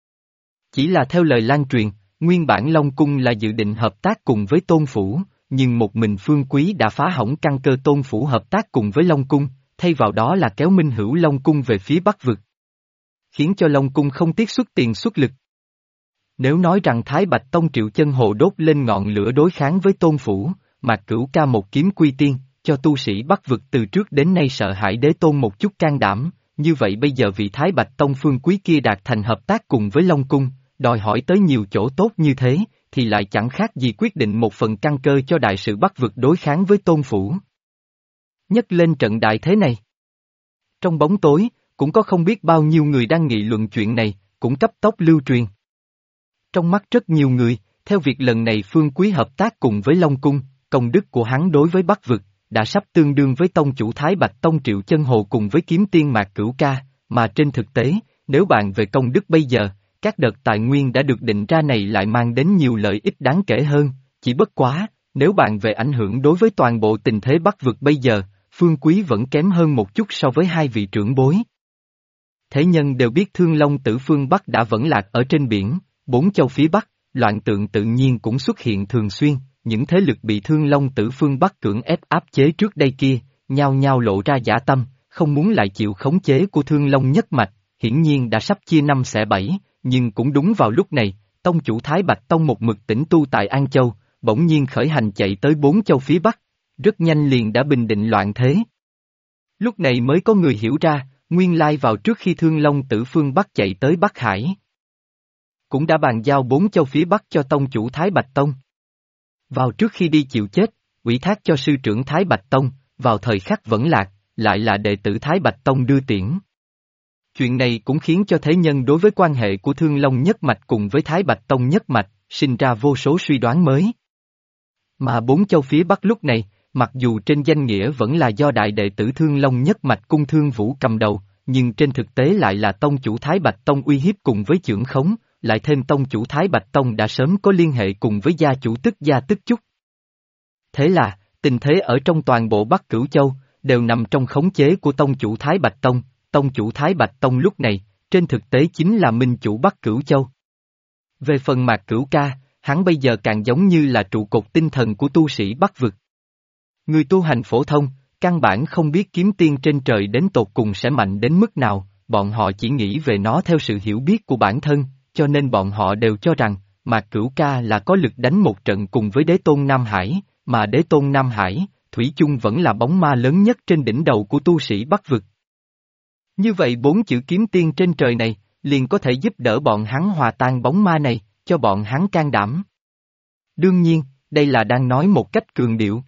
Chỉ là theo lời lan truyền, nguyên bản Long Cung là dự định hợp tác cùng với Tôn Phủ, nhưng một mình Phương Quý đã phá hỏng căn cơ Tôn Phủ hợp tác cùng với Long Cung, thay vào đó là kéo Minh Hữu Long Cung về phía Bắc Vực. Khiến cho Long Cung không tiếc xuất tiền xuất lực. Nếu nói rằng Thái Bạch Tông Triệu Chân Hồ đốt lên ngọn lửa đối kháng với Tôn Phủ, Mạc Cửu Ca một kiếm quy tiên, cho tu sĩ Bắc Vực từ trước đến nay sợ hãi đế tôn một chút can đảm, như vậy bây giờ vị Thái Bạch Tông Phương Quý kia đạt thành hợp tác cùng với Long Cung, đòi hỏi tới nhiều chỗ tốt như thế, thì lại chẳng khác gì quyết định một phần căn cơ cho đại sự Bắc Vực đối kháng với Tôn Phủ. Nhấc lên trận đại thế này. Trong bóng tối, cũng có không biết bao nhiêu người đang nghị luận chuyện này, cũng cấp tốc lưu truyền. Trong mắt rất nhiều người, theo việc lần này Phương Quý hợp tác cùng với Long Cung, công đức của hắn đối với Bắc Vực, đã sắp tương đương với tông chủ Thái Bạch Tông Triệu Chân Hồ cùng với kiếm tiên Mạc Cửu Ca, mà trên thực tế, nếu bàn về công đức bây giờ, các đợt tài nguyên đã được định ra này lại mang đến nhiều lợi ích đáng kể hơn, chỉ bất quá, nếu bàn về ảnh hưởng đối với toàn bộ tình thế Bắc Vực bây giờ, Phương Quý vẫn kém hơn một chút so với hai vị trưởng bối. Thế nhân đều biết Thương Long Tử phương Bắc đã vẫn lạc ở trên biển, 4 châu phía Bắc, loạn tượng tự nhiên cũng xuất hiện thường xuyên, những thế lực bị Thương Long Tử phương Bắc cưỡng ép áp chế trước đây kia, nhao nhao lộ ra dã tâm, không muốn lại chịu khống chế của Thương Long nhất mạch, hiển nhiên đã sắp chia năm xẻ bảy, nhưng cũng đúng vào lúc này, tông chủ Thái Bạch Tông một mực tĩnh tu tại An Châu, bỗng nhiên khởi hành chạy tới 4 châu phía Bắc, rất nhanh liền đã bình định loạn thế. Lúc này mới có người hiểu ra, nguyên lai vào trước khi Thương Long Tử phương Bắc chạy tới Bắc Hải, cũng đã bàn giao 4 châu phía Bắc cho tông chủ Thái Bạch Tông. Vào trước khi đi chịu chết, ủy thác cho sư trưởng Thái Bạch Tông, vào thời khắc vẫn lạc, lại là đệ tử Thái Bạch Tông đưa tiễn. Chuyện này cũng khiến cho thế nhân đối với quan hệ của Thương Long nhất mạch cùng với Thái Bạch Tông nhất mạch, sinh ra vô số suy đoán mới. Mà bốn châu phía Bắc lúc này, mặc dù trên danh nghĩa vẫn là do đại đệ tử Thương Long nhất mạch Cung Thương Vũ cầm đầu, nhưng trên thực tế lại là tông chủ Thái Bạch Tông uy hiếp cùng với chưởng khống, lại thêm tông chủ Thái Bạch Tông đã sớm có liên hệ cùng với gia chủ Tức Gia Tức Chúc. Thế là, tình thế ở trong toàn bộ Bắc Cửu Châu, đều nằm trong khống chế của tông chủ Thái Bạch Tông. Tông chủ Thái Bạch Tông lúc này, trên thực tế chính là minh chủ Bắc Cửu Châu. Về phần Mạc Cửu Ca, hắn bây giờ càng giống như là trụ cột tinh thần của tu sĩ Bắc vực. Người tu hành phổ thông, căn bản không biết kiếm tiên trên trời đến tột cùng sẽ mạnh đến mức nào, bọn họ chỉ nghĩ về nó theo sự hiểu biết của bản thân, cho nên bọn họ đều cho rằng, Mạc Cửu Ca là có lực đánh một trận cùng với Đế Tôn Nam Hải, mà Đế Tôn Nam Hải, thủy chung vẫn là bóng ma lớn nhất trên đỉnh đầu của tu sĩ Bắc vực. Như vậy bốn chữ kiếm tiên trên trời này, liền có thể giúp đỡ bọn hắn hòa tan bóng ma này, cho bọn hắn can đảm. Đương nhiên, đây là đang nói một cách cường điệu.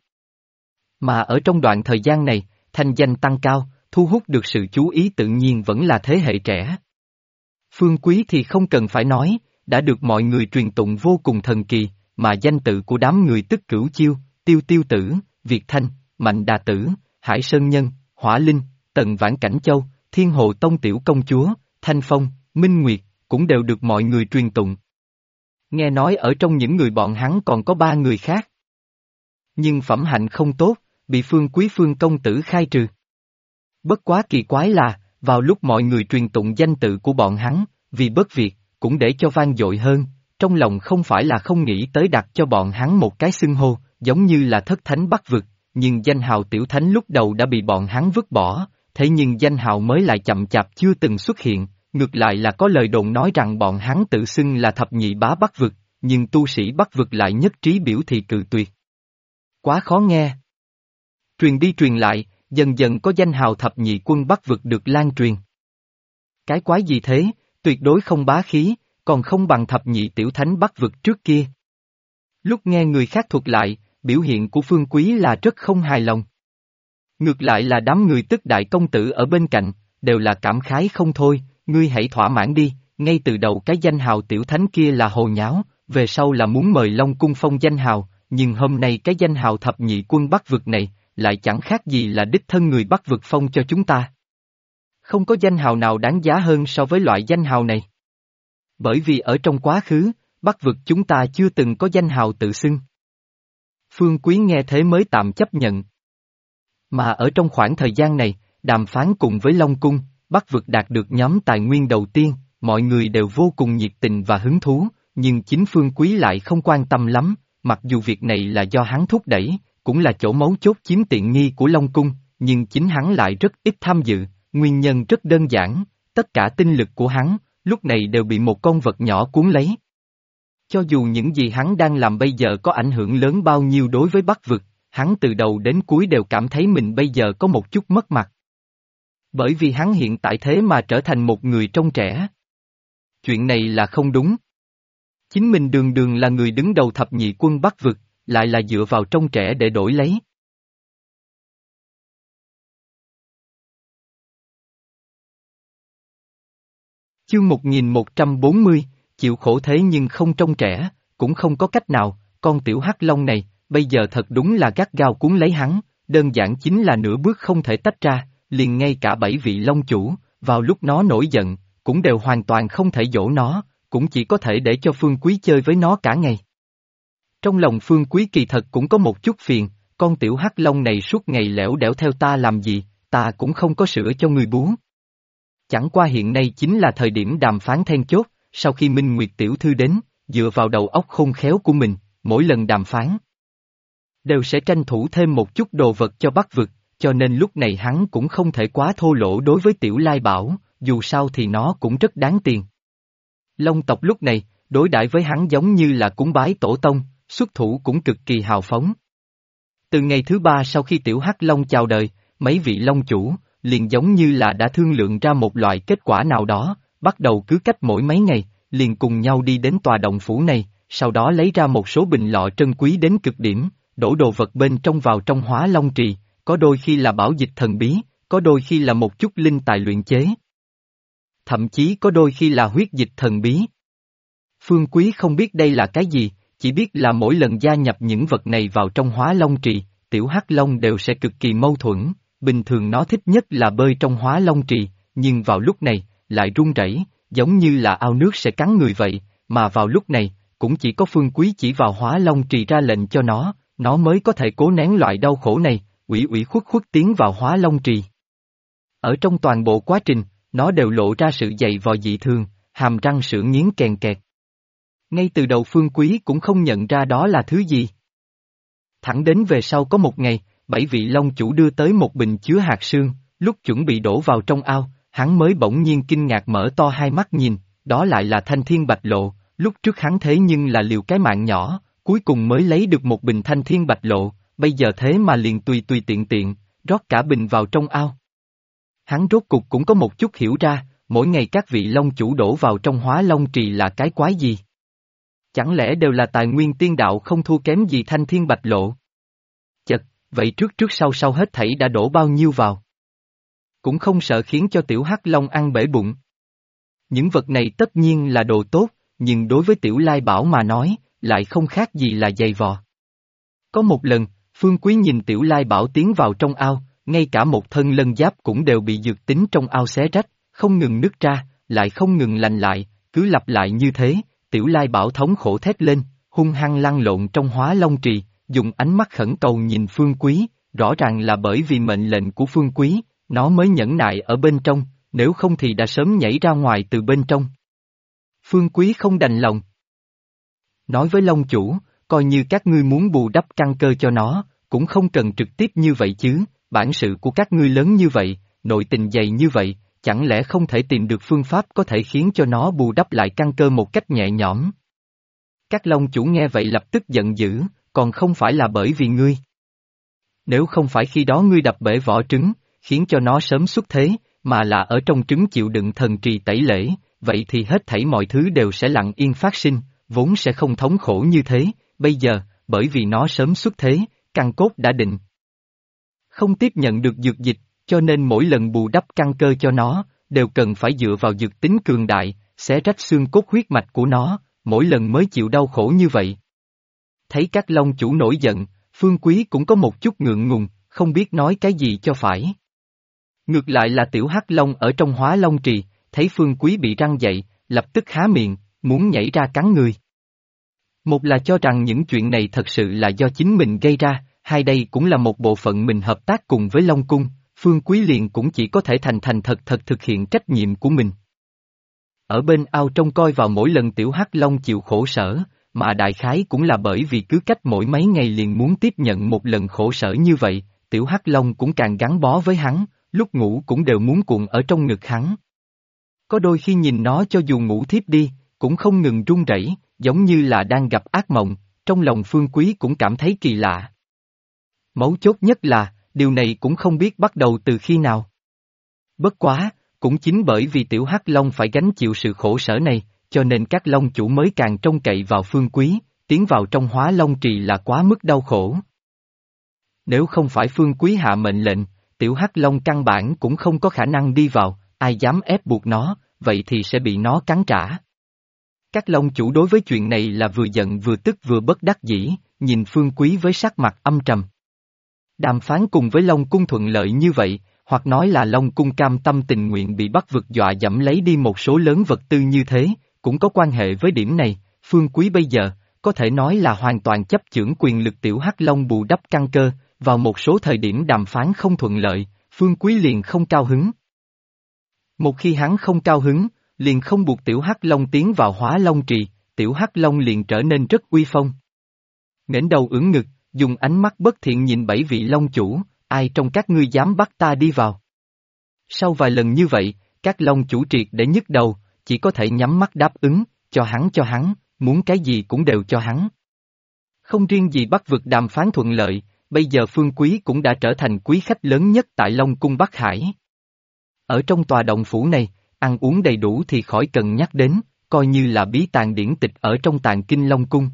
Mà ở trong đoạn thời gian này, thanh danh tăng cao, thu hút được sự chú ý tự nhiên vẫn là thế hệ trẻ. Phương Quý thì không cần phải nói, đã được mọi người truyền tụng vô cùng thần kỳ, mà danh tự của đám người tức Cửu Chiêu, Tiêu Tiêu Tử, Việt Thanh, Mạnh Đà Tử, Hải Sơn Nhân, Hỏa Linh, Tần Vãn Cảnh Châu, Thiên Hồ Tông Tiểu Công Chúa, Thanh Phong, Minh Nguyệt, cũng đều được mọi người truyền tụng. Nghe nói ở trong những người bọn hắn còn có 3 người khác. Nhưng phẩm hạnh không tốt, bị Phương Quý Phương công tử khai trừ. Bất quá kỳ quái là, vào lúc mọi người truyền tụng danh tự của bọn hắn, vì bất việc, cũng để cho vang dội hơn, trong lòng không phải là không nghĩ tới đặt cho bọn hắn một cái xưng hô, giống như là thất thánh Bắc vực, nhưng danh hào tiểu thánh lúc đầu đã bị bọn hắn vứt bỏ, thế nhưng danh hào mới lại chậm chạp chưa từng xuất hiện, ngược lại là có lời đồn nói rằng bọn hắn tự xưng là thập nhị bá Bắc vực, nhưng tu sĩ Bắc vực lại nhất trí biểu thị cự tuyệt. Quá khó nghe. Truyền đi truyền lại, dần dần có danh hào thập nhị quân Bắc vực được lan truyền. Cái quái gì thế, tuyệt đối không bá khí, còn không bằng thập nhị tiểu thánh Bắc vực trước kia. Lúc nghe người khác thuật lại, biểu hiện của Phương Quý là rất không hài lòng. Ngược lại là đám người tức đại công tử ở bên cạnh, đều là cảm khái không thôi, ngươi hãy thỏa mãn đi, ngay từ đầu cái danh hào tiểu thánh kia là hồ nháo, về sau là muốn mời Long Cung phong danh hào, nhưng hôm nay cái danh hào thập nhị quân Bắc vực này, lại chẳng khác gì là đích thân người Bắc vực phong cho chúng ta. Không có danh hào nào đáng giá hơn so với loại danh hào này. Bởi vì ở trong quá khứ, Bắc vực chúng ta chưa từng có danh hào tự xưng. Phương Quý nghe thế mới tạm chấp nhận. Mà ở trong khoảng thời gian này, đàm phán cùng với Long Cung, Bắc vực đạt được nhóm tài nguyên đầu tiên, mọi người đều vô cùng nhiệt tình và hứng thú, nhưng chính Phương Quý lại không quan tâm lắm, mặc dù việc này là do hắn thúc đẩy, cũng là chỗ mấu chốt chiếm tiện nghi của Long Cung, nhưng chính hắn lại rất ít tham dự, nguyên nhân rất đơn giản, tất cả tinh lực của hắn, lúc này đều bị một con vật nhỏ cuốn lấy. Cho dù những gì hắn đang làm bây giờ có ảnh hưởng lớn bao nhiêu đối với Bắc vực, hắn từ đầu đến cuối đều cảm thấy mình bây giờ có một chút mất mặt. Bởi vì hắn hiện tại thế mà trở thành một người trông trẻ. Chuyện này là không đúng. Chính mình đường đường là người đứng đầu thập nhị quân Bắc vực, lại là dựa vào trông trẻ để đổi lấy. Chương 1140, chịu khổ thế nhưng không trông trẻ, cũng không có cách nào, con tiểu hắc long này, bây giờ thật đúng là gắt gao cuốn lấy hắn, đơn giản chính là nửa bước không thể tách ra, liền ngay cả 7 vị long chủ, vào lúc nó nổi giận, cũng đều hoàn toàn không thể dỗ nó, cũng chỉ có thể để cho Phương Quý chơi với nó cả ngày. Trong lòng Phương Quý kỳ thật cũng có một chút phiền, con tiểu hắc long này suốt ngày lẻo đẻo theo ta làm gì, ta cũng không có sữa cho người bú. Chẳng qua hiện nay chính là thời điểm đàm phán then chốt, sau khi Minh Nguyệt tiểu thư đến, dựa vào đầu óc khôn khéo của mình, mỗi lần đàm phán đều sẽ tranh thủ thêm một chút đồ vật cho Bắc vực, cho nên lúc này hắn cũng không thể quá thô lỗ đối với Tiểu Lai Bảo, dù sao thì nó cũng rất đáng tiền. Long tộc lúc này, đối đãi với hắn giống như là cúng bái tổ tông, xuất thủ cũng cực kỳ hào phóng. Từ ngày thứ 3 sau khi Tiểu Hắc Long chào đời, mấy vị Long chủ, liền giống như là đã thương lượng ra một loại kết quả nào đó, bắt đầu cứ cách mỗi mấy ngày, liền cùng nhau đi đến tòa động phủ này, sau đó lấy ra một số bình lọ trân quý đến cực điểm, đổ đồ vật bên trong vào trong Hóa Long Trì, có đôi khi là bảo dịch thần bí, có đôi khi là một chút linh tài luyện chế. thậm chí có đôi khi là huyết dịch thần bí. Phương Quý không biết đây là cái gì, chỉ biết là mỗi lần gia nhập những vật này vào trong Hóa Long Trì, Tiểu Hắc Long đều sẽ cực kỳ mâu thuẫn, bình thường nó thích nhất là bơi trong Hóa Long Trì, nhưng vào lúc này, lại run rẩy, giống như là ao nước sẽ cắn người vậy, mà vào lúc này, cũng chỉ có Phương Quý chỉ vào Hóa Long Trì ra lệnh cho nó mới có thể cố nén loại đau khổ này, ủy ủy khuất khuất tiến vào Hóa Long Trì. Ở trong toàn bộ quá trình, nó đều lộ ra sự dày vò dị thường, hàm răng sữa nghiến kèn kẹt. Ngay từ đầu Phương Quý cũng không nhận ra đó là thứ gì. Thẳng đến về sau có một ngày, 7 vị long chủ đưa tới một bình chứa hạt sương, lúc chuẩn bị đổ vào trong ao, hắn mới bỗng nhiên kinh ngạc mở to hai mắt nhìn, đó lại là Thanh Thiên Bạch Lộ, lúc trước hắn thế nhưng là liều cái mạng nhỏ, cuối cùng mới lấy được một bình Thanh Thiên Bạch Lộ, bây giờ thế mà liền tùy tùy tiện tiện, rót cả bình vào trong ao. Hắn rốt cục cũng có một chút hiểu ra, mỗi ngày các vị long chủ đổ vào trong Hóa Long Trì là cái quái gì? Chẳng lẽ đều là tài nguyên tiên đạo không thua kém gì Thanh Thiên Bạch Lộ? Chật, vậy trước trước sau sau hết thảy đã đổ bao nhiêu vào? Cũng không sợ khiến cho tiểu Hắc Long ăn bể bụng. Những vật này tất nhiên là đồ tốt, nhưng đối với tiểu Lai Bảo mà nói, lại không khác gì là giày vò. Có một lần, Phương Quý nhìn tiểu Lai Bảo tiến vào trong ao, ngay cả một thân lân giáp cũng đều bị dược tính trong ao xé rách, không ngừng nứt ra, lại không ngừng lành lại, cứ lặp lại như thế, tiểu Lai Bảo thống khổ thét lên, hung hăng lăn lộn trong Hóa Long Trì, dùng ánh mắt khẩn cầu nhìn Phương Quý, rõ ràng là bởi vì mệnh lệnh của Phương Quý, nó mới nhẫn nại ở bên trong, nếu không thì đã sớm nhảy ra ngoài từ bên trong. Phương Quý không đành lòng. Nói với Long Chủ, coi như các ngươi muốn bù đắp căn cơ cho nó, cũng không cần trực tiếp như vậy chứ, bản sự của các ngươi lớn như vậy, nội tình dày như vậy, chẳng lẽ không thể tìm được phương pháp có thể khiến cho nó bù đắp lại căn cơ một cách nhẹ nhõm. Các Long Chủ nghe vậy lập tức giận dữ, còn không phải là bởi vì ngươi. Nếu không phải khi đó ngươi đập bể vỏ trứng, khiến cho nó sớm xuất thế, mà là ở trong trứng chịu đựng thần trì tẩy lễ, vậy thì hết thảy mọi thứ đều sẽ lặng yên phát sinh, vốn sẽ không thống khổ như thế, bây giờ, bởi vì nó sớm xuất thế, căn cốt đã định. Không tiếp nhận được dược dịch, cho nên mỗi lần bù đắp căn cơ cho nó, đều cần phải dựa vào dược tính cường đại, xé rách xương cốt huyết mạch của nó, mỗi lần mới chịu đau khổ như vậy. Thấy các Long Chủ nổi giận, Phương Quý cũng có một chút ngượng ngùng, không biết nói cái gì cho phải. Ngược lại là tiểu Hắc Long ở trong Hóa Long Trì, thấy Phương Quý bị răng dậy, lập tức há miệng, muốn nhảy ra cắn người. Một là cho rằng những chuyện này thật sự là do chính mình gây ra, hai đây cũng là một bộ phận mình hợp tác cùng với Long Cung, Phương Quý liền cũng chỉ có thể thành thật thực hiện trách nhiệm của mình. Ở bên ao trông coi vào mỗi lần tiểu Hắc Long chịu khổ sở, mà đại khái cũng là bởi vì cứ cách mỗi mấy ngày liền muốn tiếp nhận một lần khổ sở như vậy, tiểu Hắc Long cũng càng gắn bó với hắn, lúc ngủ cũng đều muốn cuộn ở trong ngực hắn. Có đôi khi nhìn nó cho dù ngủ thiếp đi, cũng không ngừng run rẩy, giống như là đang gặp ác mộng, trong lòng Phương Quý cũng cảm thấy kỳ lạ. Mấu chốt nhất là, điều này cũng không biết bắt đầu từ khi nào. Bất quá, cũng chính bởi vì tiểu Hắc Long phải gánh chịu sự khổ sở này, cho nên các Long Chủ mới càng trông cậy vào Phương Quý, tiến vào trong Hóa Long Trì là quá mức đau khổ. Nếu không phải Phương Quý hạ mệnh lệnh, tiểu Hắc Long căn bản cũng không có khả năng đi vào, ai dám ép buộc nó, vậy thì sẽ bị nó cắn trả. Các Long Chủ đối với chuyện này là vừa giận vừa tức vừa bất đắc dĩ, nhìn Phương Quý với sắc mặt âm trầm. Đàm phán cùng với Long Cung thuận lợi như vậy, hoặc nói là Long Cung cam tâm tình nguyện bị Bắc vực dọa dẫm lấy đi một số lớn vật tư như thế, cũng có quan hệ với điểm này, Phương Quý bây giờ, có thể nói là hoàn toàn chấp chưởng quyền lực tiểu Hắc Long bù đắp căn cơ, vào một số thời điểm đàm phán không thuận lợi, Phương Quý liền không cao hứng. Một khi hắn không cao hứng, liền không buộc tiểu Hắc Long tiến vào Hóa Long Trì, tiểu Hắc Long liền trở nên rất uy phong. Nghển đầu ưỡn ngực, dùng ánh mắt bất thiện nhìn 7 vị Long Chủ, ai trong các ngươi dám bắt ta đi vào. Sau vài lần như vậy, các Long Chủ triệt để nhức đầu, chỉ có thể nhắm mắt đáp ứng, cho hắn, muốn cái gì cũng đều cho hắn. Không riêng gì Bắc vực đàm phán thuận lợi, bây giờ Phương Quý cũng đã trở thành quý khách lớn nhất tại Long Cung Bắc Hải. Ở trong tòa động phủ này, ăn uống đầy đủ thì khỏi cần nhắc đến, coi như là bí tàng điển tịch ở trong tàng kinh Long Cung.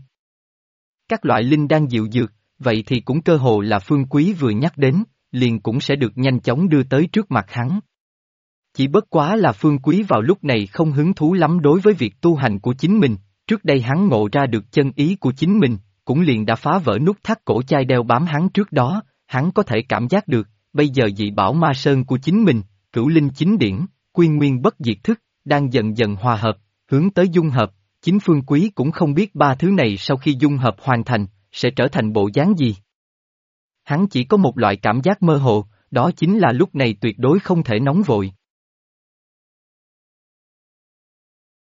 Các loại linh đan diệu dược, vậy thì cũng cơ hồ là Phương Quý vừa nhắc đến, liền cũng sẽ được nhanh chóng đưa tới trước mặt hắn. Chỉ bất quá là Phương Quý vào lúc này không hứng thú lắm đối với việc tu hành của chính mình, trước đây hắn ngộ ra được chân ý của chính mình, cũng liền đã phá vỡ nút thắt cổ chai đeo bám hắn trước đó, hắn có thể cảm giác được, bây giờ dị bảo ma sơn của chính mình, cửu linh chính điển, quy nguyên bất diệt thức, đang dần dần hòa hợp, hướng tới dung hợp, chính Phương Quý cũng không biết ba thứ này sau khi dung hợp hoàn thành, sẽ trở thành bộ dáng gì. Hắn chỉ có một loại cảm giác mơ hồ, đó chính là lúc này tuyệt đối không thể nóng vội.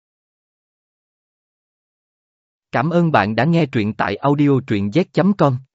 Cảm ơn bạn đã nghe truyện tại audio truyện z.com.